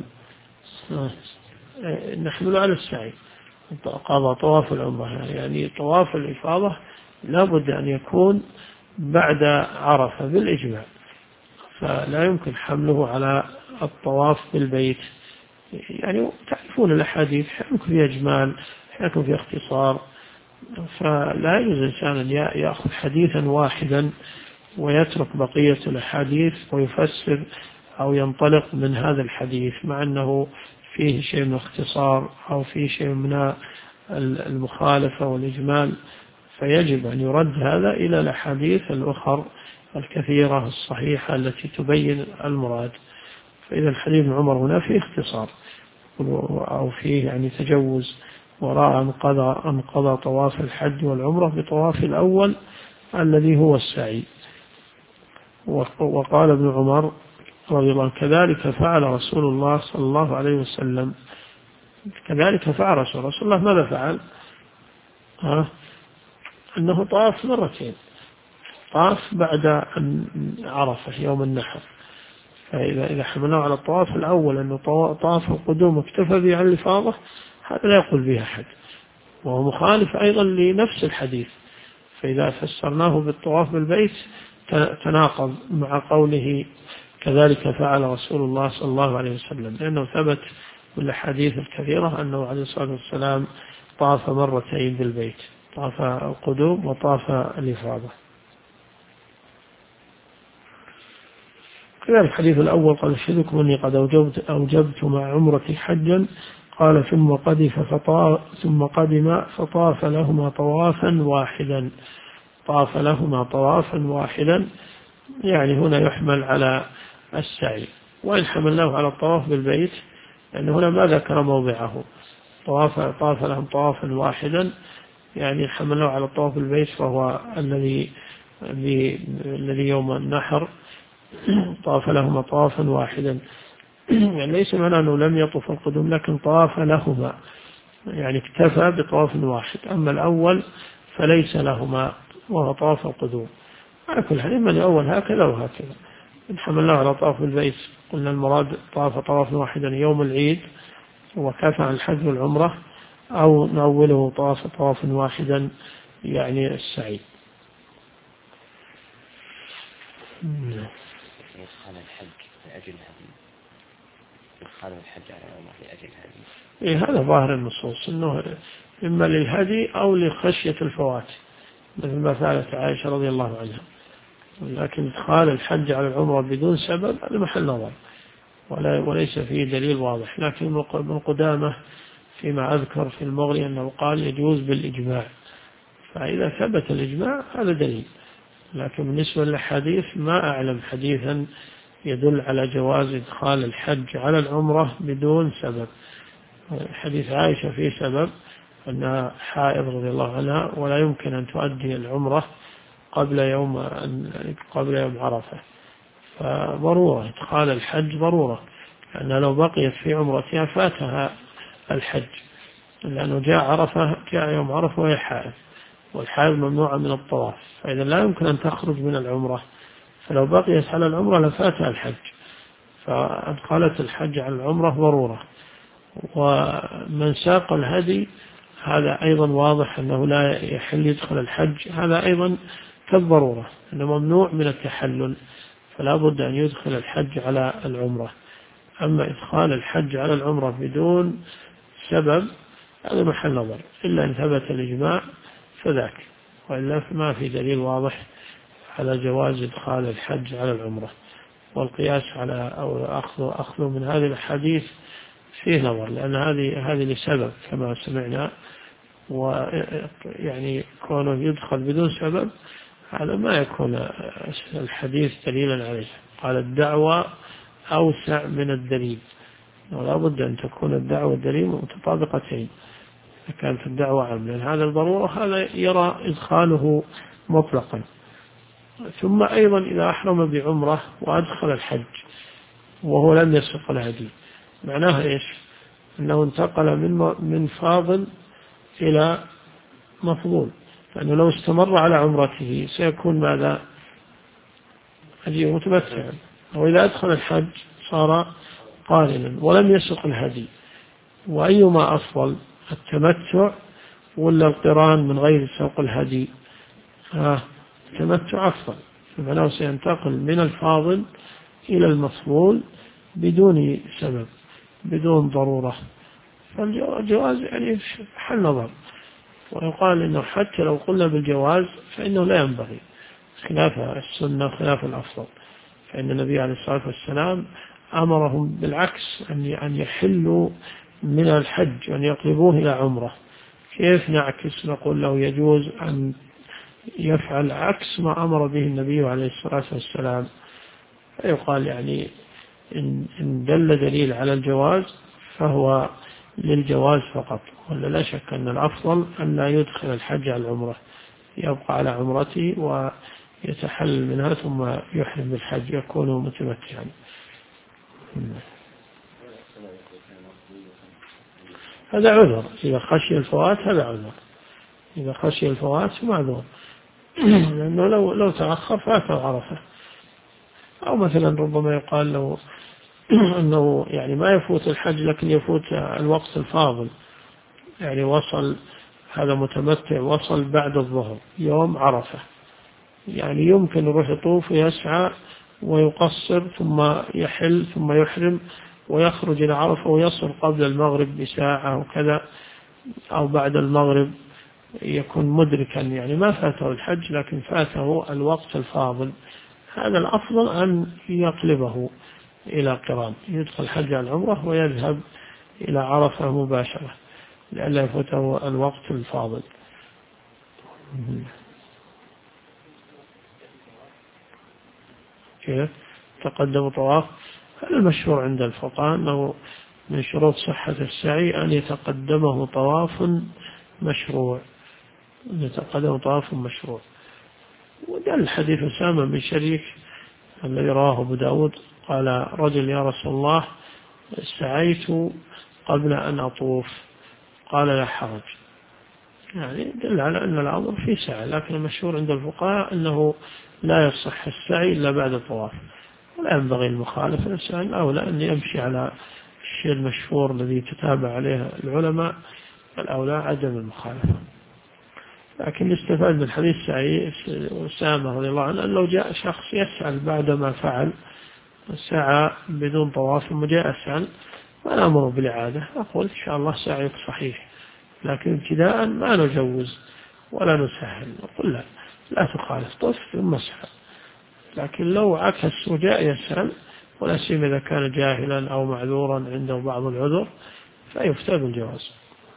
نحمل على السعي. قضى طواف العمرة، يعني طواف الإفاضة لا بد أن يكون بعد عرفة بالإجماع، فلا يمكن حمله على الطواف بالبيت. يعني تعرفون الأحاديث يمكن فيها إجمال يمكن فيها اختصار، فلا يجوز الإنسان أن يأخذ حديثا واحدا ويترك بقية الأحاديث ويفسر أو ينطلق من هذا الحديث مع أنه فيه شيء من الاختصار أو فيه شيء من المخالفة والإجمال، فيجب أن يرد هذا إلى الأحاديث الأخرى الكثيرة الصحيحة التي تبين المراد. فإذا الحديث عمر هنا فيه اختصار أو فيه يعني تجوز، وراء أن قضى طواف الحج والعمرة بطواف الأول الذي هو السعي. وقال ابن عمر رضي الله عنه: كذلك فعل رسول الله صلى الله عليه وسلم. كذلك فعل رسول الله. ماذا فعل؟ أنه طاف مرتين، طاف بعد أن عرفه يوم النحر. فإذا حملنا على الطواف الأول أنه طاف القدوم اكتفى به عن الإفاضة، هذا لا يقول به أحد، وهو مخالف أيضا لنفس الحديث. فإذا فسرناه بالطواف بالبيت تناقض مع قوله كذلك فعل رسول الله صلى الله عليه وسلم، لأنه ثبت بالأحاديث الكثيرة أنه عليه الصلاة والسلام طاف مرتين بالبيت، طاف القدوم وطاف الإفاضة. كذلك الحديث الأول قال: أشهدكم أني قد أوجبت مع عمرتي حجا. قال: ثم قدم فطاف لهما طوافا واحدا. طاف لهما طوافا واحدا، يعني هنا يحمل على السعي. وإن حملناه على الطواف بالبيت لأن هنا ما ذكر موضعه، طاف لهم طوافا واحدا، يعني حملناه على الطواف بالبيت فهو الذي يوم النحر طاف لهما طوافا واحدا. يعني ليس معناه أنه لم يطف القدوم، لكن طاف لهما، يعني اكتفى بطواف واحد. أما الأول فليس لهما وهو طواف القدوم. على كل حال إما الأول هكذا وهكذا. إن حملناه على طواف البيت قلنا المراد طاف طواف واحدا يوم العيد وكفى عن الحج والعمرة، أو نأوله طواف واحدا يعني السعي. يدخل الحج لأجل هذه، يدخل الحج على العمرة لأجل هذه. إيه هذا ظاهر النصوص أنه إما للهدي أو لخشية الفوات، مثل ما فعلت عائشة رضي الله عنها. لكن إدخال الحج على العمرة بدون سبب هذا محل نظر وليس فيه دليل واضح. لكن ابن قدامة فيما أذكر في المغني أنه قال يجوز بالإجماع، فإذا ثبت الإجماع هذا دليل. لكن بالنسبة للحديث ما أعلم حديثا يدل على جواز إدخال الحج على العمرة بدون سبب. حديث عائشة فيه سبب، أنها حائض رضي الله عنها ولا يمكن أن تؤدي العمرة قبل يوم عرفة، فضرورة إدخال الحج ضرورة، لأنها لو بقيت في عمرتها فاتها الحج، لأنه جاء يوم عرفة وهي حائض، والحائض ممنوعة من الطواف، فإذا لا يمكن أن تخرج من العمرة، فلو بقيت على العمرة لفاتها الحج، فأدخلت الحج على العمرة ضرورة. ومن ساق الهدي هذا أيضا واضح أنه لا يحل يدخل الحج، هذا أيضا كالضرورة أنه ممنوع من التحلل، فلا بد أن يدخل الحج على العمرة. أما إدخال الحج على العمرة بدون سبب هذا محل نظر، إلا أن ثبت الإجماع فذاك، وإلا ما في دليل واضح على جواز إدخال الحج على العمرة. والقياس على أو أخذ من هذه الحديث فيه نظر، لأن هذه لسبب كما سمعنا، ويعني كونه يدخل بدون سبب هذا ما يكون الحديث دليلا عليه. قال الدعوة أوسع من الدليل، ولا بد أن تكون الدعوة والدليل متطابقتين. كانت الدعوة عام، لأن هذا الضرورة هذا يرى إدخاله مطلقا. ثم أيضا إذا أحرم بعمرة وأدخل الحج وهو لم يسق الهدي، معناه إيش؟ أنه انتقل من فاضل إلى مفضول، لأنه لو استمر على عمرته سيكون ماذا؟ هدي متمتعا. وإذا أدخل الحج صار قارنا ولم يسق الهدي. وأيما أفضل، التمتع ولا القران من غير سوق الهدي؟ التمتع أفضل، فإنه سينتقل من الفاضل إلى المفضول بدون سبب بدون ضرورة، فالجواز يعني حل نظر. ويقال إنه حتى لو قلنا بالجواز فإنه لا ينبغي، خلاف السنة خلاف الأفضل، فإن النبي عليه الصلاة والسلام أمرهم بالعكس أن يحلوا من الحج وأن يقلبوه إلى عمرة. كيف نعكس؟ نقول له يجوز أن يفعل عكس ما أمر به النبي عليه الصلاة والسلام. فيقال يعني إن دل دليل على الجواز فهو للجواز فقط، ولا لا شك أن الأفضل أن لا يدخل الحج على العمرة، يبقى على عمرته ويتحلل منها ثم يحرم بالحج يكون متمتعا. هذا عذر، إذا خشي الفوات هذا عذر، إذا خشي الفوات معذور، لأنه لو تأخر فاته عرفة. أو مثلا ربما يقال له أنه يعني ما يفوت الحج لكن يفوت الوقت الفاضل، يعني وصل هذا متمتع وصل بعد الظهر يوم عرفة، يعني يمكن يروح يطوف ويسعى ويقصر ثم يحل ثم يحرم ويخرج إلى عرفة ويصل قبل المغرب بساعة وكذا، أو بعد المغرب يكون مدركا، يعني ما فاته الحج لكن فاته الوقت الفاضل. هذا الأفضل أن يقلبه إلى قران، يدخل حج على العمرة ويذهب إلى عرفة مباشرة لئلا يفوته الوقت الفاضل. كيف تقدم طواف؟ هذا المشهور عند الفقهاء أنه من شروط صحة السعي أن يتقدمه طواف مشروع، ودل الحديث أسامة بن شريك الذي رواه أبو داود قال رجل: يا رسول الله سعيت قبل أن أطوف، قال لا حرج، يعني دل على أن الأمر فيه سعي، لكن المشهور عند الفقهاء أنه لا يصح السعي إلا بعد الطواف، ولا ينبغي المخالفة، الإنسان أولى أن يمشي على الشيء المشهور الذي تتابع عليه العلماء، الأولى عدم المخالفة. لكن يستفاد من حديث أسامة رضي الله عنه أن لو جاء شخص يسأل بعدما فعل سعى بدون طواف ثم جاء يسأل ولا أمر بالإعادة، أقول إن شاء الله سعيك صحيح، لكن ابتداء ما نجوز ولا نسهل، نقول لا تخالف، طف ثم اسعى. لكن لو عكس وجاء يسأل، ولا سيما إذا كان جاهلا أو معذورا عنده بعض العذر، فيفتى بالجواز.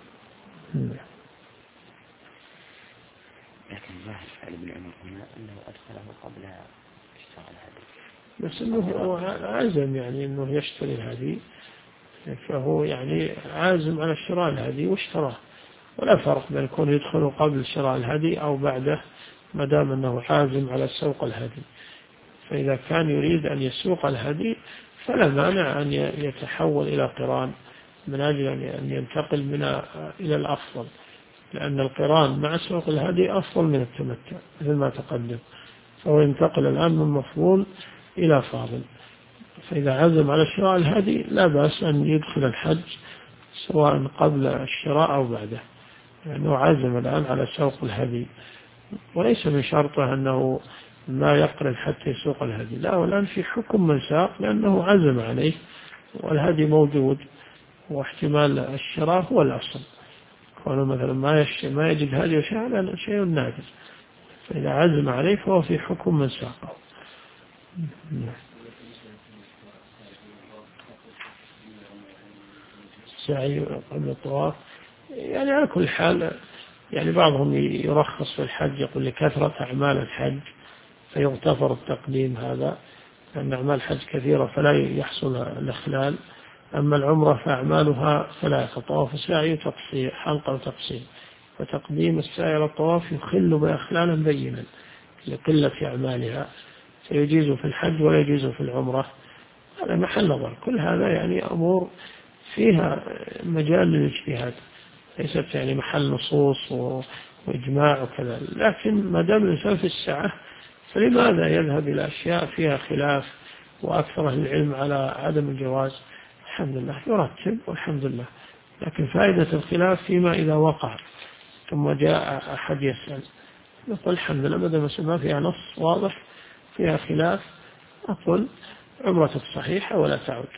لكن ظاهر فعل ابن عمر هنا أنه أدخله قبل اشتراء الهدي، بس أنه عازم يعني أنه يشتري الهدي، فهو يعني عازم على شراء الهدي واشتراه، ولا فرق بين يكون يدخل قبل شراء الهدي أو بعده، ما دام أنه عازم على سوق الهدي. فإذا كان يريد أن يسوق الهدي فلا مانع أن يتحول إلى قران من أجل أن ينتقل إلى الأفضل، لأن القران مع سوق الهدي أفضل من التمتع مثل ما تقدم، فهو ينتقل الآن من مفضول إلى فاضل. فإذا عزم على شراء الهدي لا بأس أن يدخل الحج سواء قبل الشراء أو بعده، لأنه عزم الآن على سوق الهدي، وليس من شرطه أنه ما يقرن حتى يسوق الهدي، لا، والآن في حكم من ساق لأنه عزم عليه والهدي موجود، واحتمال الشراء هو الأصل، كونه مثلا ما يجد هدي شيء نادر، فإذا عزم عليه فهو في حكم من ساقه. السعي قبل الطواف يعني على كل حال، يعني بعضهم يرخص في الحج، يقول لكثرة أعمال الحج فيغتفر التقديم هذا، لأن أعمال الحج كثيرة فلا يحصل الإخلال، أما العمرة فأعمالها ثلاثة: طواف وسعي وتقصير، حلقة وتقصير، فتقديم السعي على الطواف يخل بإخلالا بينا لقلة أعمالها، فيجيز في الحج ولا يجيز في العمرة، هذا محل نظر. كل هذا يعني أمور فيها مجال للاجتهاد، ليست يعني محل نصوص وإجماع وكذا، لكن ما دام الإنسان في السعة فلماذا يذهب إلى أشياء فيها خلاف وأكثر أهل العلم على عدم الجواز؟ الحمد لله يرتب والحمد لله، لكن فائدة الخلاف فيما إذا وقع ثم جاء أحد يسأل، نقول الحمد لله بدل ما فيها نص واضح فيها خلاف، أقول عمرتك صحيحة ولا تعود.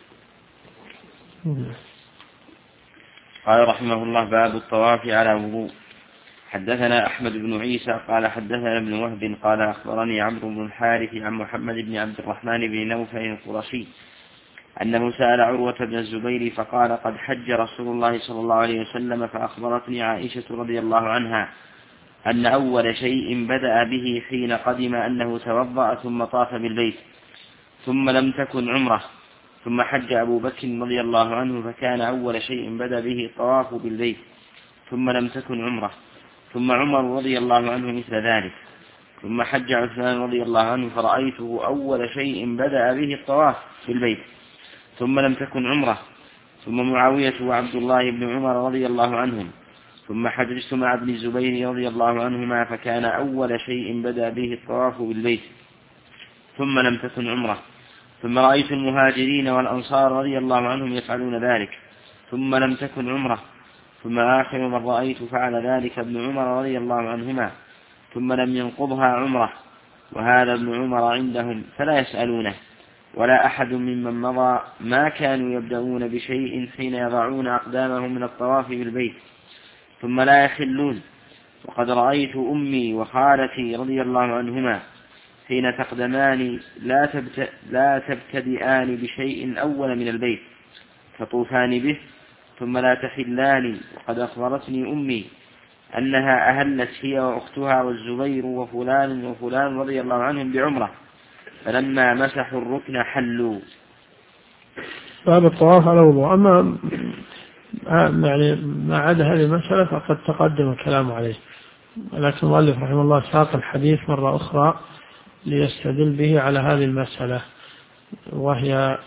قال رحمه الله: باب الطواف على وضوء. حدثنا أحمد بن عيسى قال حدثنا ابن وهب قال أخبرني عمرو بن الحارث عن محمد بن عبد الرحمن بن نوفل القرشي أنه سأل عروة بن الزبير فقال: قد حج رسول الله صلى الله عليه وسلم، فأخبرتني عائشة رضي الله عنها أن أول شيء بدأ به حين قدم أنه توضأ ثم طاف بالبيت، ثم لم تكن عمره، ثم حج أبو بكر رضي الله عنه فكان أول شيء بدأ به الطواف بالبيت، ثم لم تكن عمره، ثم عمر رضي الله عنه مثل ذلك، ثم حج عثمان رضي الله عنه فرأيته أول شيء بدأ به الطواف بالبيت، ثم لم تكن عمره، ثم معاوية وعبد الله بن عمر رضي الله عنهم، ثم حججت مع ابن الزبير رضي الله عنهما فكان أول شيء بدأ به الطواف بالبيت، ثم لم تكن عمره، ثم رأيت المهاجرين والأنصار رضي الله عنهم يفعلون ذلك، ثم لم تكن عمره، ثم آخر من رأيت فعل ذلك ابن عمر رضي الله عنهما، ثم لم ينقضها عمره، وهذا ابن عمر عندهم فلا يسألونه، ولا أحد ممن مضى ما كانوا يبدأون بشيء حين يضعون أقدامهم من الطواف بالبيت ثم لا يحلون. وقد رأيت أمي وخالتي رضي الله عنهما حين تقدمان لا تبتدئان بشيء أول من البيت فطوفان به ثم لا تحلان. وقد أخبرتني أمي أنها أهلت هي وأختها والزبير وفلان وفلان رضي الله عنهم بعمرة، فلما مسحوا الركن حلوا. باب الطواف على وضوء. أما يعني ما عدا هذه المسألة فقد تقدم الكلام عليه، لكن المؤلف رحمه الله ساق الحديث مرة أخرى ليستدل به على هذه المسألة، وهي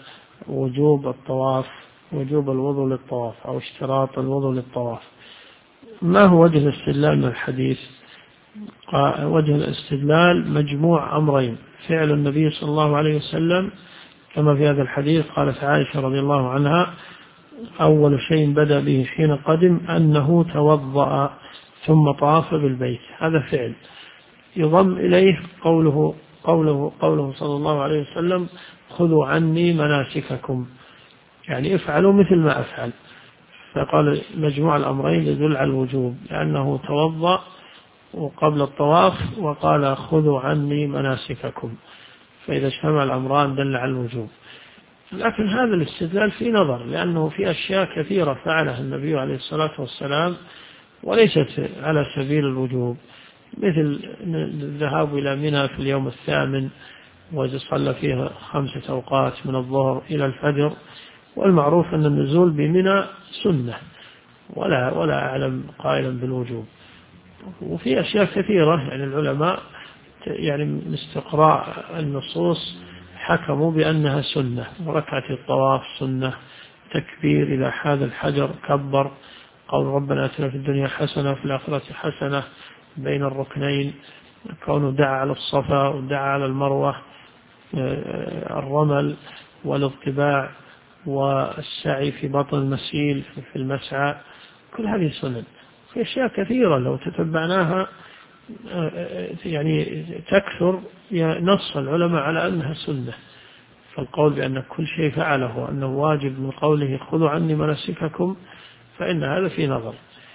وجوب الطواف، وجوب الوضوء للطواف أو اشتراط الوضوء للطواف. ما هو وجه الاستدلال من الحديث؟ وجه الاستدلال مجموع أمرين: فعل النبي صلى الله عليه وسلم كما في هذا الحديث، قالت عائشة رضي الله عنها: أول شيء بدأ به حين قدم أنه توضأ ثم طاف بالبيت. هذا فعل. يضم إليه قوله صلى الله عليه وسلم: خذوا عني مناسككم، يعني افعلوا مثل ما أفعل. فقال مجموع الأمرين يدل على الوجوب، لأنه توضأ وقبل الطواف وقال: خذوا عني مناسككم، فإذا اجتمع الأمران دل على الوجوب. لكن هذا الاستدلال في نظر، لأنه في أشياء كثيرة فعلها النبي عليه الصلاة والسلام وليست على سبيل الوجوب، مثل الذهاب إلى منى في اليوم الثامن وصلى فيها 5 أوقات من الظهر إلى الفجر، والمعروف أن النزول بمنى سنة، ولا أعلم قائلا بالوجوب. وفي أشياء كثيرة يعني العلماء يعني من استقراء النصوص حكموا بأنها سنة. وركعة الطواف سنة، تكبير إذا حاذ الحجر كبر، قول ربنا آتنا في الدنيا حسنة في الآخرة حسنة بين الركنين، كونه دعا على الصفا ودعا على المروة، الرمل والاضطباع والسعي في بطن المسيل في المسعى، كل هذه سنن. في أشياء كثيرة لو تتبعناها يعني تكثر، نص العلماء على أنها سنة. فالقول بأن كل شيء فعله وأنه واجب من قوله: خذوا عني مناسككم، فإن هذا في نظر.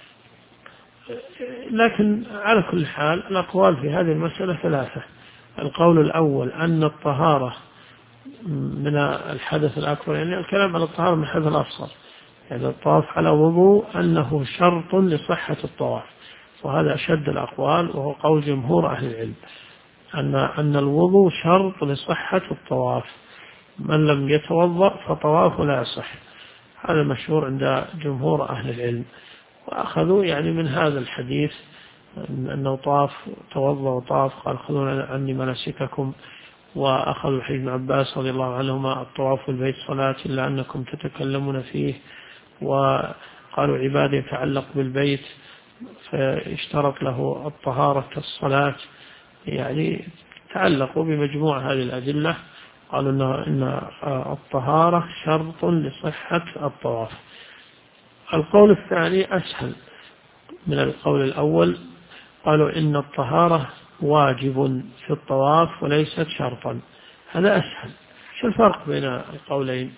لكن على كل حال الأقوال في هذه المسألة 3. القول الأول أن الطهارة من الحدث الأكبر، يعني الكلام على الطهارة من الحدث الأصغر، يعني الطواف على وضوء أنه شرط لصحة الطواف، وهذا أشد الأقوال، وهو قول جمهور أهل العلم أن الوضوء شرط لصحة الطواف، من لم يتوضأ فطوافه لا يصح. هذا مشهور عند جمهور أهل العلم، وأخذوا يعني من هذا الحديث أنه طاف توضأ وطاف، قال: خذوا عني مناسككم. وأخذوا الحديث ابن عباس رضي الله عنهما: الطواف البيت صلاة إلا أنكم تتكلمون فيه. وقالوا: عبادة يتعلق بالبيت، فاشترط له الطهارة كالصلاة. يعني تعلقوا بمجموع هذه الأدلة، قالوا إن الطهارة شرط لصحة الطواف. القول الثاني أسهل من القول الأول، قالوا إن الطهارة واجب في الطواف وليست شرطا. هذا أسهل. شو الفرق بين القولين؟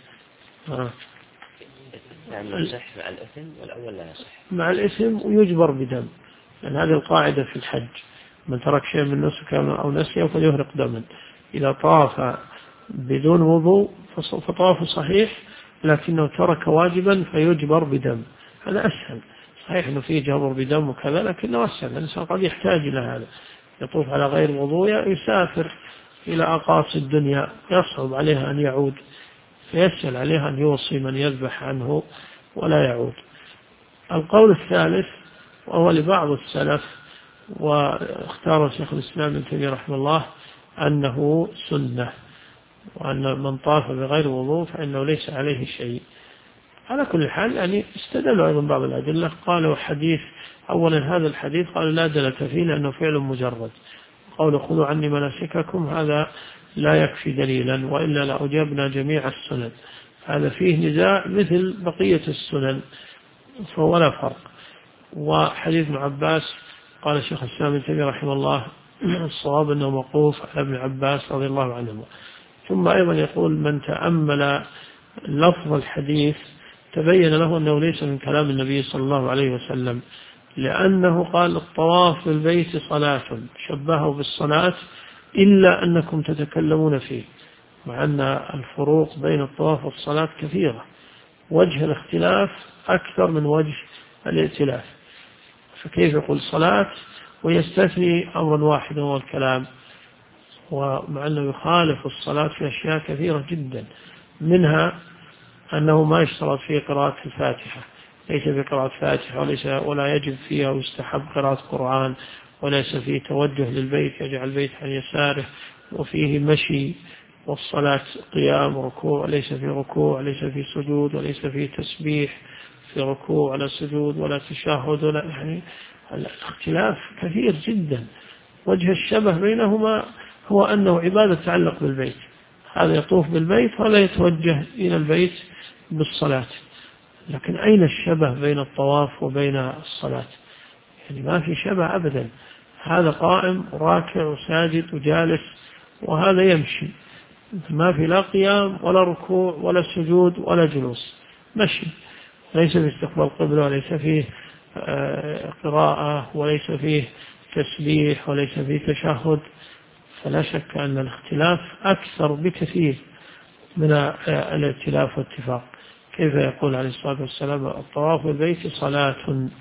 يعني يصح مع الإثم، والأول لا يصح مع الإثم ويجبر بدم، لأن هذه القاعدة في الحج: من ترك شيء من نسك أو نسيه فليهرق دما. إذا طاف بدون وضوء فطوافه صحيح، لكنه ترك واجبا فيجبر بدم. هذا أسهل. صحيح أنه فيه جبر بدم وكذا، لكنه أسهل. الإنسان قد يحتاج إلى هذا، يطوف على غير وضوء، يسافر إلى أقاصي الدنيا يصعب عليه أن يعود، فيسهل عليه أن يوصي من يذبح عنه ولا يعود. القول الثالث وهو لبعض السلف، واختار شيخ الإسلام ابن تيمية رحمه الله، أنه سنة، وأن من طاف بغير وضوء فإنه ليس عليه شيء. على كل حال يعني استدلوا أيضا بعض الأدلة، قالوا حديث أولا هذا الحديث قالوا لا دلالة فيه لأنه فعل مجرد، قولوا خذوا عني مناسككم هذا لا يكفي دليلا، وإلا لأجبنا جميع السنن. هذا فيه نزاع مثل بقية السنن، فهو لا فرق. وحديث ابن عباس قال الشيخ الإسلام ابن تيمية رحمه الله: الصواب أنه موقوف على ابن عباس رضي الله عنهما. ثم أيضا يقول: من تأمل لفظ الحديث تبين له أنه ليس من كلام النبي صلى الله عليه وسلم، لأنه قال: الطواف بالبيت صلاة، شبهه بالصلاة إلا أنكم تتكلمون فيه، مع أن الفروق بين الطواف والصلاة كثيرة، وجه الاختلاف أكثر من وجه الائتلاف، فكيف يقول صلاة ويستثني أمرا واحدا هو الكلام؟ ومع أنه يخالف الصلاة في أشياء كثيرة جدا، منها أنه ما يشترط فيه قراءة الفاتحة، ليس بقراءة فاتحة، ولا يجب فيها ويستحب قراءة قرآن، وليس فيه توجه للبيت يجعل البيت عن يساره، وفيه مشي والصلاة قيام وركوع، وليس في ركوع، وليس في سجود، وليس في تسبيح في ركوع ولا سجود ولا تشهد ولا يعني الاختلاف كثير جدا. وجه الشبه بينهما هو أنه عبادة تتعلق بالبيت، هذا يطوف بالبيت ولا يتوجه إلى البيت بالصلاة. لكن أين الشبه بين الطواف وبين الصلاة؟ يعني ما في شبه أبدا، هذا قائم وراكع وساجد وجالس، وهذا يمشي، ما في لا قيام ولا ركوع ولا سجود ولا جلوس، مشي، ليس في استقبال قبلة، وليس فيه قراءة، وليس فيه تسبيح، وليس فيه تشهد. فلا شك أن الاختلاف أكثر بكثير من الائتلاف والاتفاق. كيف يقول عليه الصلاة والسلام الطواف بالبيت صلاة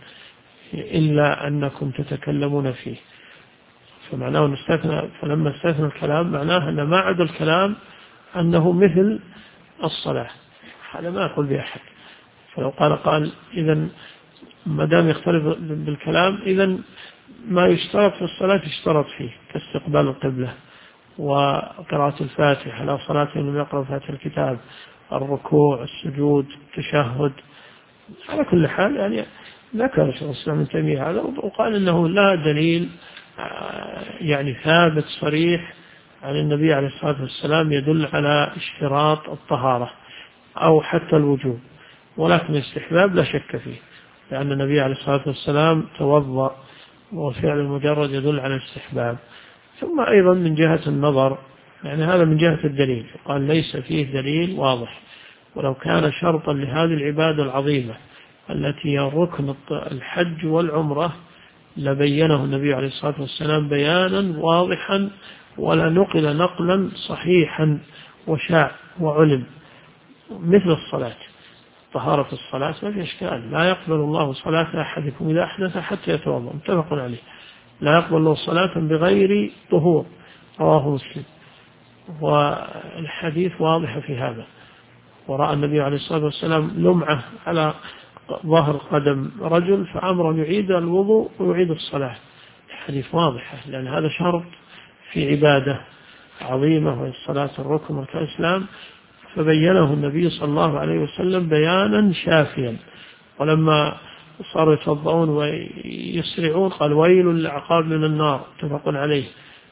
إلا أنكم تتكلمون فيه، فمعناه استثنى، فلما استثنى الكلام معناه أن ما عدا الكلام أنه مثل الصلاة، هذا ما يقول به أحد. فلو قال إذن ما دام يختلف بالكلام إذن ما يشترط في الصلاة يشترط فيه كاستقبال القبلة وقراءة الفاتحة، لا صلاة لم يقرأ فاتحة الكتاب، الركوع، السجود، التشهد. على كل حال يعني ذكر شيخ الإسلام ابن تيمية هذا، وقال إنه لا دليل يعني ثابت صريح عن النبي عليه الصلاة والسلام يدل على اشتراط الطهارة أو حتى الوجوب، ولكن الاستحباب لا شك فيه، لأن النبي عليه الصلاة والسلام توضأ، والفعل المجرد يدل على الاستحباب. ثم أيضا من جهة النظر، يعني هذا من جهة الدليل، قال ليس فيه دليل واضح، ولو كان شرطا لهذه العبادة العظيمة التي هي ركن الحج والعمرة لبينه النبي عليه الصلاة والسلام بيانا واضحا، ولا نقل نقلا صحيحا وشاع وعلم، مثل الصلاة. طهارة الصلاة ما في إشكال، لا يقبل الله صلاة أحدكم إذا أحدث حتى يتوضأ، متفق عليه، لا يقبل الله صلاة بغير طهور، رواه مسلم، والحديث واضح في هذا. ورأى النبي عليه الصلاة والسلام لمعة على ظهر قدم رجل فأمر يعيد الوضوء ويعيد الصلاة، الحديث واضح، لأن هذا شرط في عبادة عظيمة وهي الصلاة الركن من الإسلام، فبينه النبي صلى الله عليه وسلم بيانا شافيا. ولما صاروا يتوضؤون ويسرعون قال ويل للعقاب من النار، متفق عليه.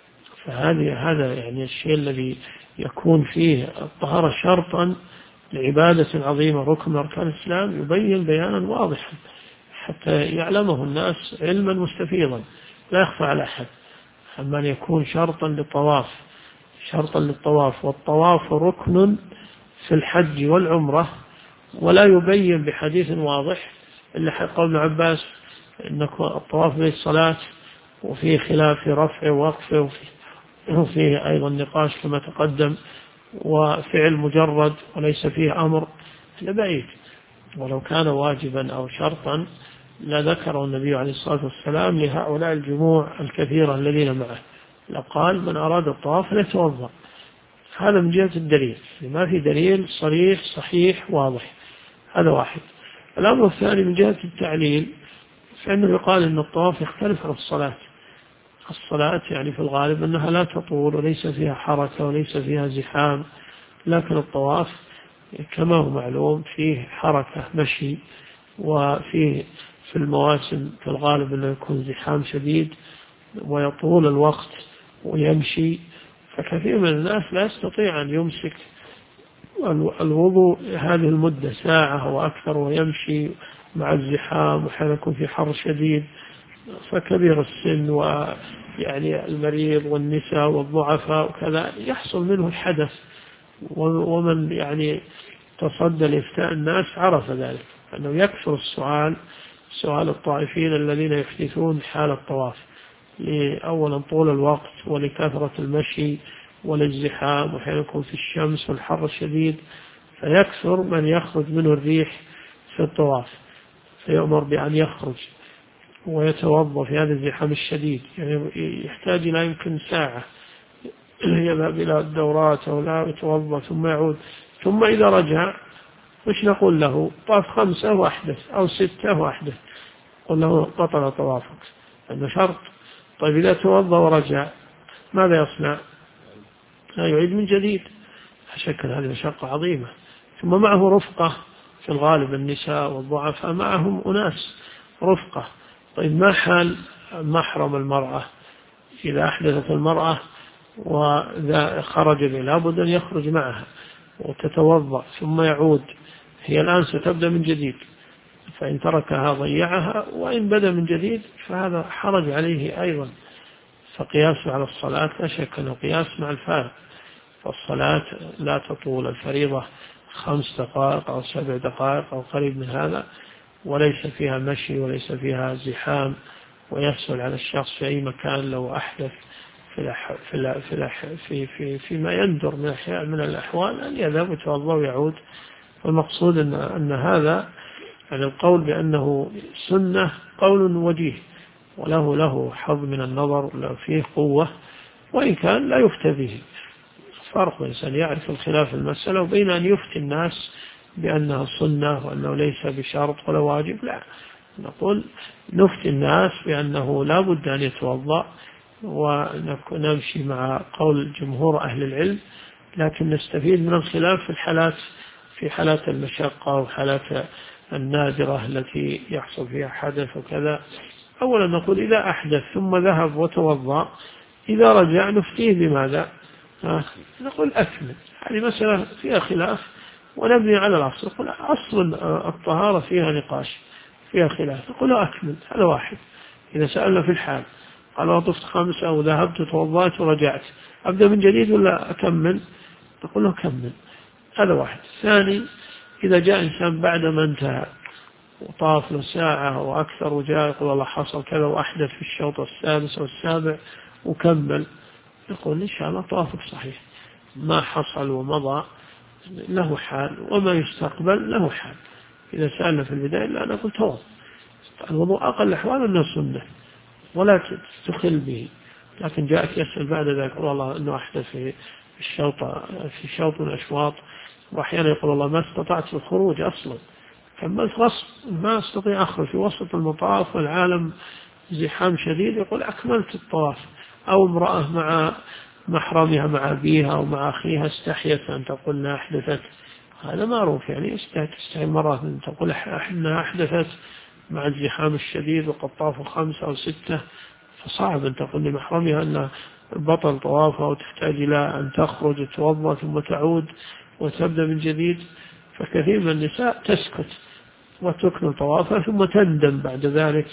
هذا يعني الشيء الذي يكون فيه الطهارة شرطا لعبادة عظيمة ركن من أركان الإسلام يبين بيانا واضحا حتى يعلمه الناس علما مستفيضا لا يخفى على أحد. أما أن يكون شرطا للطواف، والطواف ركن في الحج والعمرة، ولا يبين بحديث واضح إلا قول ابن عباس إن الطواف به الصلاة، وفيه خلاف في رفع ووقف، وفيه أيضا نقاش كما تقدم، وفعل مجرد وليس فيه أمر، لبعيد. ولو كان واجبا أو شرطا لذكره النبي عليه الصلاة والسلام لهؤلاء الجموع الكثيرة الذين معه، لقال من أراد الطواف فليتوضأ. هذا من جهة الدليل، ما في دليل صريح صحيح واضح، هذا واحد. الأمر الثاني من جهة التعليل، فإنه يقال أن الطواف يختلف عن الصلاة يعني في الغالب أنها لا تطول وليس فيها حركة وليس فيها زحام، لكن الطواف كما هو معلوم فيه حركة مشي، وفيه في المواسم في الغالب أنه يكون زحام شديد ويطول الوقت ويمشي، فكثير من الناس لا يستطيع أن يمسك الوضوء هذه المدة ساعة وأكثر ويمشي مع الزحام، وحين يكون في حر شديد، فكبير السن ويعني المريض والنساء والضعفاء وكذا يحصل منه الحدث. ومن يعني تصدى لإفتاء الناس عرف ذلك، أنه يكثر سؤال الطائفين الذين يحدثون حال الطواف، لأولا طول الوقت ولكثرة المشي والازدحام، وحين يكون في الشمس والحر الشديد فيكثر من يخرج منه الريح في الطواف، فيؤمر بأن يخرج ويتوضأ في هذا الزحام الشديد، يعني يحتاج إلى يمكن ساعة يذهب إلى الدورات أو لا يتوضأ ثم يعود، ثم إذا رجع وش نقول له؟ طاف 5 وأحدث أو 6 وأحدث، قل له بطل طوافك، هذا شرط. طيب إذا توضأ ورجع ماذا يصنع؟ يعيد من جديد، شك هذه مشقة عظيمة. ثم معه رفقة، في الغالب النساء والضعفاء معهم أناس رفقة. طيب ما حال محرم المرأة إذا أحدثت المرأة وإذا خرج لابد أن يخرج معها وتتوضأ ثم يعود، هي الآن ستبدأ من جديد، فإن تركها ضيعها، وإن بدأ من جديد فهذا حرج عليه أيضا. فقياس على الصلاة لا شك أنه قياس مع الفارق، فالصلاة لا تطول، الفريضة 5 دقائق أو 7 دقائق أو قريب من هذا، وليس فيها مشي وليس فيها زحام، ويسهل على الشخص في أي مكان لو أحدث فيما يندر من الأحوال أن يذهب ويتوضأ ويعود. والمقصود أن هذا يعني القول بأنه سنة قول وجيه، وله حظ من النظر، فيه قوة، وإن كان لا يفتى به. فرق بين الإنسان يعرف الخلاف المسألة وبين أن يفتي الناس بأنها سنة وأنه ليس بشرط ولا واجب. لا، نقول نفتي الناس بأنه لا بد أن يتوضأ، ونمشي مع قول جمهور أهل العلم، لكن نستفيد من الخلاف في حالات المشقة وحالات النادرة التي يحصل فيها حدث وكذا. أولا نقول إذا أحدث ثم ذهب وتوضأ، إذا رجع نفتيه بماذا؟ نقول أكمل. هذه مسألة فيها خلاف ونبني على الأصل. نقول أصل الطهارة فيها نقاش، فيها خلاف، نقول أكمل. هذا واحد. إذا سألنا في الحال قال وطفت 5 أو ذهبت توضأت ورجعت، أبدأ من جديد ولا أكمل؟ نقول له كمل. هذا واحد. ثاني، إذا جاء إنسان بعد ما انتهى وطاف له ساعة أو أكثر وجاء يقول والله حصل كذا وأحدث في الشوط 6 أو 7 وكمل، يقول إن شاء الله طوافك صحيح. ما حصل ومضى له حال، وما يستقبل له حال. إذا سألنا في البداية لا، نقول توضأ. الوضوء أقل الأحوال أنه سنة ولا تخل به، لكن جاءك يسأل بعد ذلك والله أنه أحدث في شوط من الأشواط، وأحيانا يقول والله ما استطعت الخروج أصلا، كملت غصب، ما استطيع أخرج في وسط المطاف والعالم زحام شديد، يقول أكملت الطواف. أو امرأة مع محرمها مع أبيها أو مع أخيها استحيت أن تقول أنها أحدثت، هذا معروف، يعني تستحي مرة أن تقول أنها أحدثت مع الزحام الشديد وقد طافوا 5 أو 6، فصعب أن تقول لمحرمها أن بطل طوافها وتحتاج إلى أن تخرج وتوضأ ثم تعود وتبدأ من جديد. فكثير من النساء تسكت وتكمل طوافها ثم تندم بعد ذلك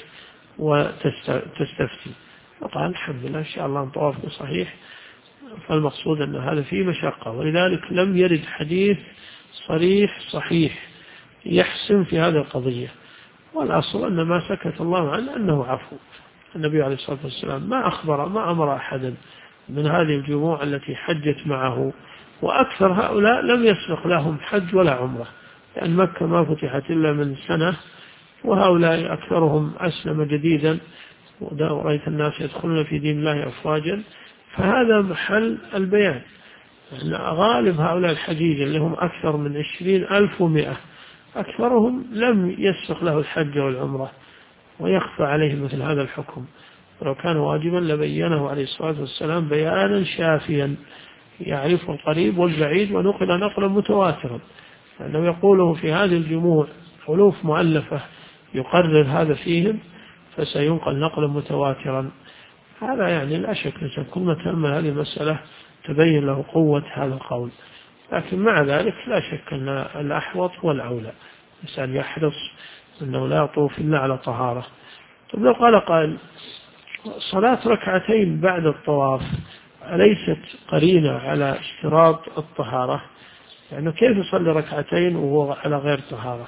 وتستفتي. طبعا الحمد لله إن شاء الله طوافك صحيح. فالمقصود أن هذا فيه مشقة، ولذلك لم يرد حديث صريح صحيح يحسم في هذه القضية. والأصل أن ما سكت الله عنه أنه عفو. النبي عليه الصلاة والسلام ما أمر أحدا من هذه الجموع التي حجت معه، وأكثر هؤلاء لم يسبق لهم حج ولا عمرة، لأن مكة ما فتحت إلا من سنة، وهؤلاء أكثرهم أسلم جديدا، ورأيت الناس يدخلون في دين الله أفواجا. فهذا محل البيان. غالب هؤلاء الحجيج اللي هم أكثر من 20,100 أكثرهم لم يسبق له الحج والعمرة، ويخفى عليه مثل هذا الحكم. ولو كان واجبا لبينه عليه الصلاة والسلام بيانا شافيا يعرف القريب والبعيد، ونقل نقلا متواترا، لأنه يقوله في هذه الجموع ألوف مؤلفة يقرر هذا فيهم، فسينقل نقلا متواترا. هذا يعني لا شك كل ما تأمل هذه المسألة تبين له قوة هذا القول. لكن مع ذلك لا شك أن الأحوط والأولى الإنسان يحرص أنه لا يطوف إلا على طهارة. طب لو قال قائل صلاة ركعتين بعد الطواف أليست قرينة على اشتراط الطهارة؟ يعني كيف يصلي ركعتين وهو على غير طهارة؟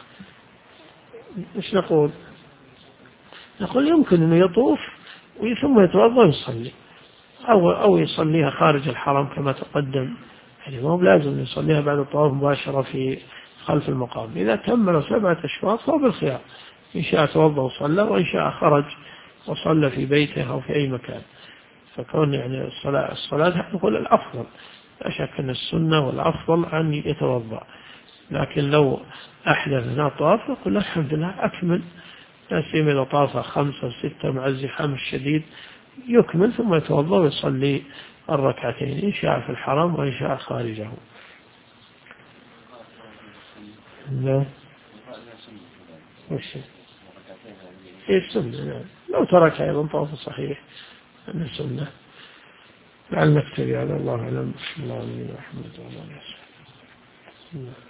إيش نقول؟ نقول يمكن أنه يطوف ثم يتوضأ ويصلي، أو يصليها خارج الحرم كما تقدم، يعني ما هو لازم يصليها بعد الطواف مباشرة في خلف المقام. إذا تم 7 أشواط فهو بالخيار، إن شاء توضأ وصلى، وإن شاء خرج وصلى في بيته أو في أي مكان. فكون يعني الصلاة نقول الأفضل، لا شك أن السنة والأفضل أن يتوضأ، لكن لو أحدث أثناء الطواف نقول الحمد لله أكمل، لا سيما إذا طاف 5 أو 6 مع الزحام الشديد، يكمل ثم يتوضأ ويصلي الركعتين إن شاء في الحرم وإن شاء خارجه. لا وش هي السنة. نعم لو ترك أيضا طواف صحيح أن السنة. لعل نكتفي على الله أعلم. بسم الله الرحمن الرحيم.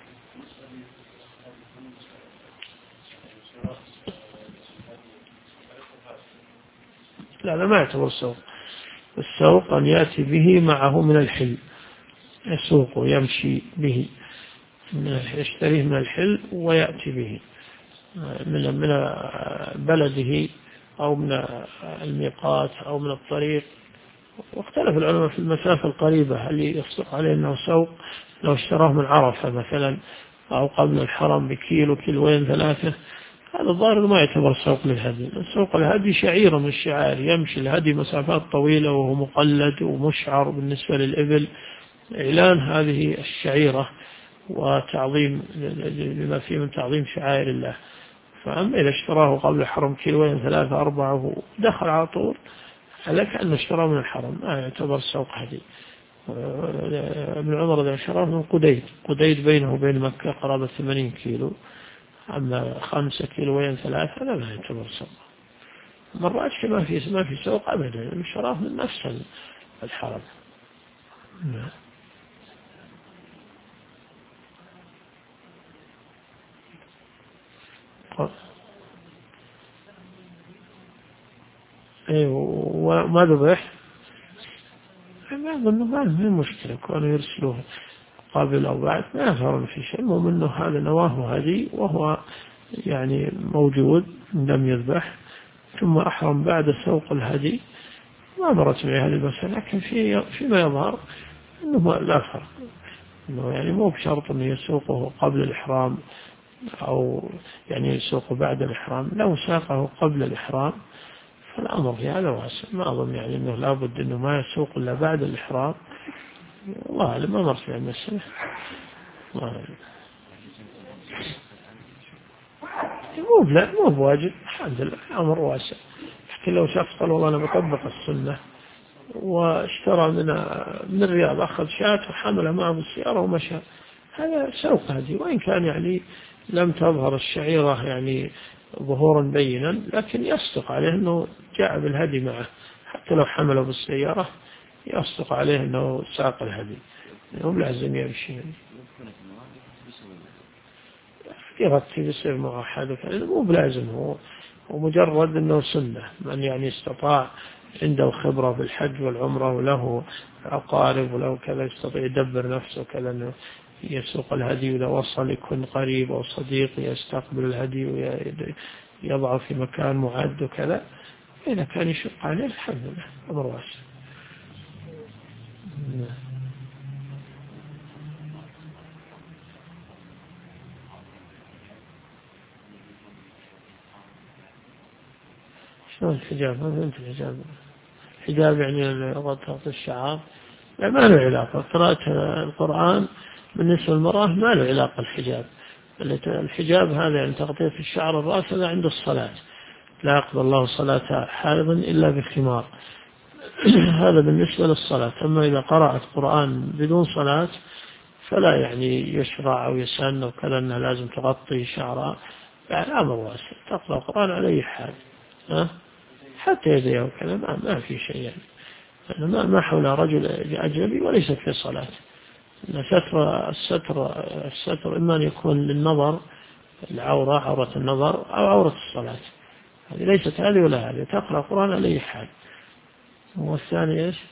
لا ما يعتبر سوق. السوق أن يأتي به معه من الحل، يسوق يمشي به، يشتريه من الحل ويأتي به من بلده أو من الميقات أو من الطريق. واختلف العلماء في المسافة القريبة هل يصدق عليه أنه سوق لو اشتراه من عرفة مثلا أو قبل الحرم بكيلو كيلوين ثلاثة. هذا الظاهر ما يعتبر سوق للهدي. سوق الهدي شعيرة من الشعائر، يمشي الهدي مسافات طويلة وهو مقلد ومشعر بالنسبة للإبل، إعلان هذه الشعيرة وتعظيم لما فيه من تعظيم شعائر الله. فأما إذا اشتراه قبل الحرم كيلوين ثلاثة أربعة ودخل على طول على كأنه اشتراه من الحرم، ما يعتبر سوق هدي. ابن عمر إذا اشتراه من قديد بينه وبين مكة قرابة 80 كيلو، أما 5 كيلوين ثلاثة لا يعتبر سوق. مرات ما في سوق أبدا، اشتراه من نفس الحرم. وما ذبح ما أظن ما هي مشكلة كانوا يرسلوه قبل أو بعد، ما يظهر في شيء. المهم أنه هذا نواه هدي وهو يعني موجود لم يذبح ثم أحرم بعد سوق الهدي، ما مرت معي هذه المسألة. لكن فيما يظهر أنه لا فرق، أنه يعني مو بشرط أنه يسوقه قبل الإحرام أو يعني يسوقه بعد الإحرام. لو ساقه قبل الإحرام فالأمر في هذا واسع، ما أظن يعني أنه لابد أنه ما يسوق إلا بعد الإحرام. والله ما مرت في المسألة. مو بواجب، الحمد لله الأمر واسع. حتى لو شخص قال والله أنا بطبق السنة واشترى من الرياض أخذ شاة وحمله معه بالسيارة ومشى، هذا سوق هدي، وإن كان يعني لم تظهر الشعيرة يعني ظهورا بينا، لكن يصدق عليه أنه جاء بالهدي معه. حتى لو حمله بالسيارة يصدق عليه أنه ساق الهدي، هم لازم يمشي يغطي بسر موحد وكذا، مو بلازم. هو ومجرد أنه سنة. من يعني استطاع عنده خبرة بالحج والعمرة وله أقارب وله كذا يستطيع يدبر نفسه كذا أنه يسوق الهدي، وإذا وصل يكون قريب أو صديق يستقبل الهدي ويضعه في مكان معد وكذا. إذا كان يشق عليه الحمد لله أمر واسع. شلون الحجاب؟ ما فهمت الحجاب. الحجاب يعني غطاء الشعر، لا ما له علاقة. قراءة القرآن بالنسبة للمرأة ما له علاقة الحجاب. الحجاب هذا يعني تغطية الشعر الرأس هذا عند الصلاة، لا يقبل الله صلاة حائض إلا بخمار. هذا بالنسبة للصلاة. أما إذا قرأت قرآن بدون صلاة فلا يعني يشرع أو يسن وكذا أنها لازم تغطي شعرها، يعني أمر واسع. تقرأ القرآن على أي حال، حتى يديه وكذا ما في شيء يعني. ما حول رجل أجنبي وليست في صلاة. الستر إما أن يكون للنظر، العورة عورة النظر أو عورة الصلاة. هذه ليست هذه ولا هذه، تقرأ القرآن على أي حال. والثاني إيش؟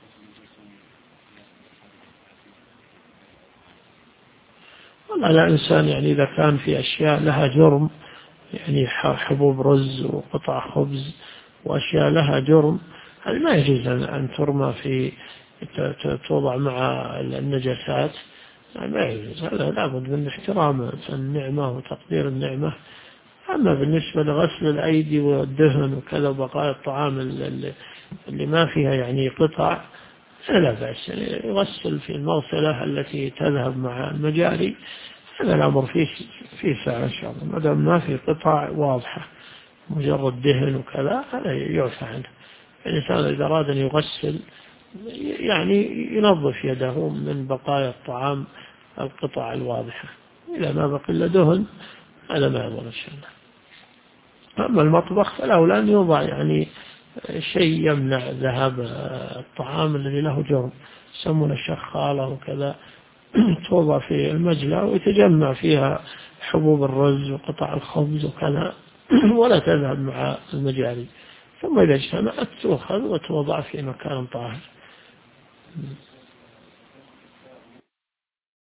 والله لا إنسان يعني إذا كان في أشياء لها جرم، يعني حبوب رز وقطع خبز وأشياء لها جرم، هذه ما يجوز أن ترمى في توضع مع النجاسات، ما يجوز. هذا لابد من احترام النعمة وتقدير النعمة. أما بالنسبة لغسل الأيدي والدهن وكذا بقايا الطعام اللي ما فيها يعني قطع لا بأس، يعني يغسل في المغسلة التي تذهب مع المجاري. هذا الأمر فيه ساعة إن شاء الله، ما دام ما في قطع واضحة مجرد دهن وكذا هذا يعفى عنه. الإنسان إذا أراد أن يغسل يعني ينظف يده من بقايا الطعام القطع الواضحة، إذا ما بقي إلا دهن هذا ما يضر إن شاء الله. أما المطبخ فالأولى أن يوضع يعني شيء يمنع ذهاب الطعام الذي له جرم، يسمونه الشخالة وكذا، توضع في المجلى ويتجمع فيها حبوب الرز وقطع الخبز وكذا ولا تذهب مع المجاري، ثم إذا اجتمعت تؤخذ وتوضع في مكان طاهر.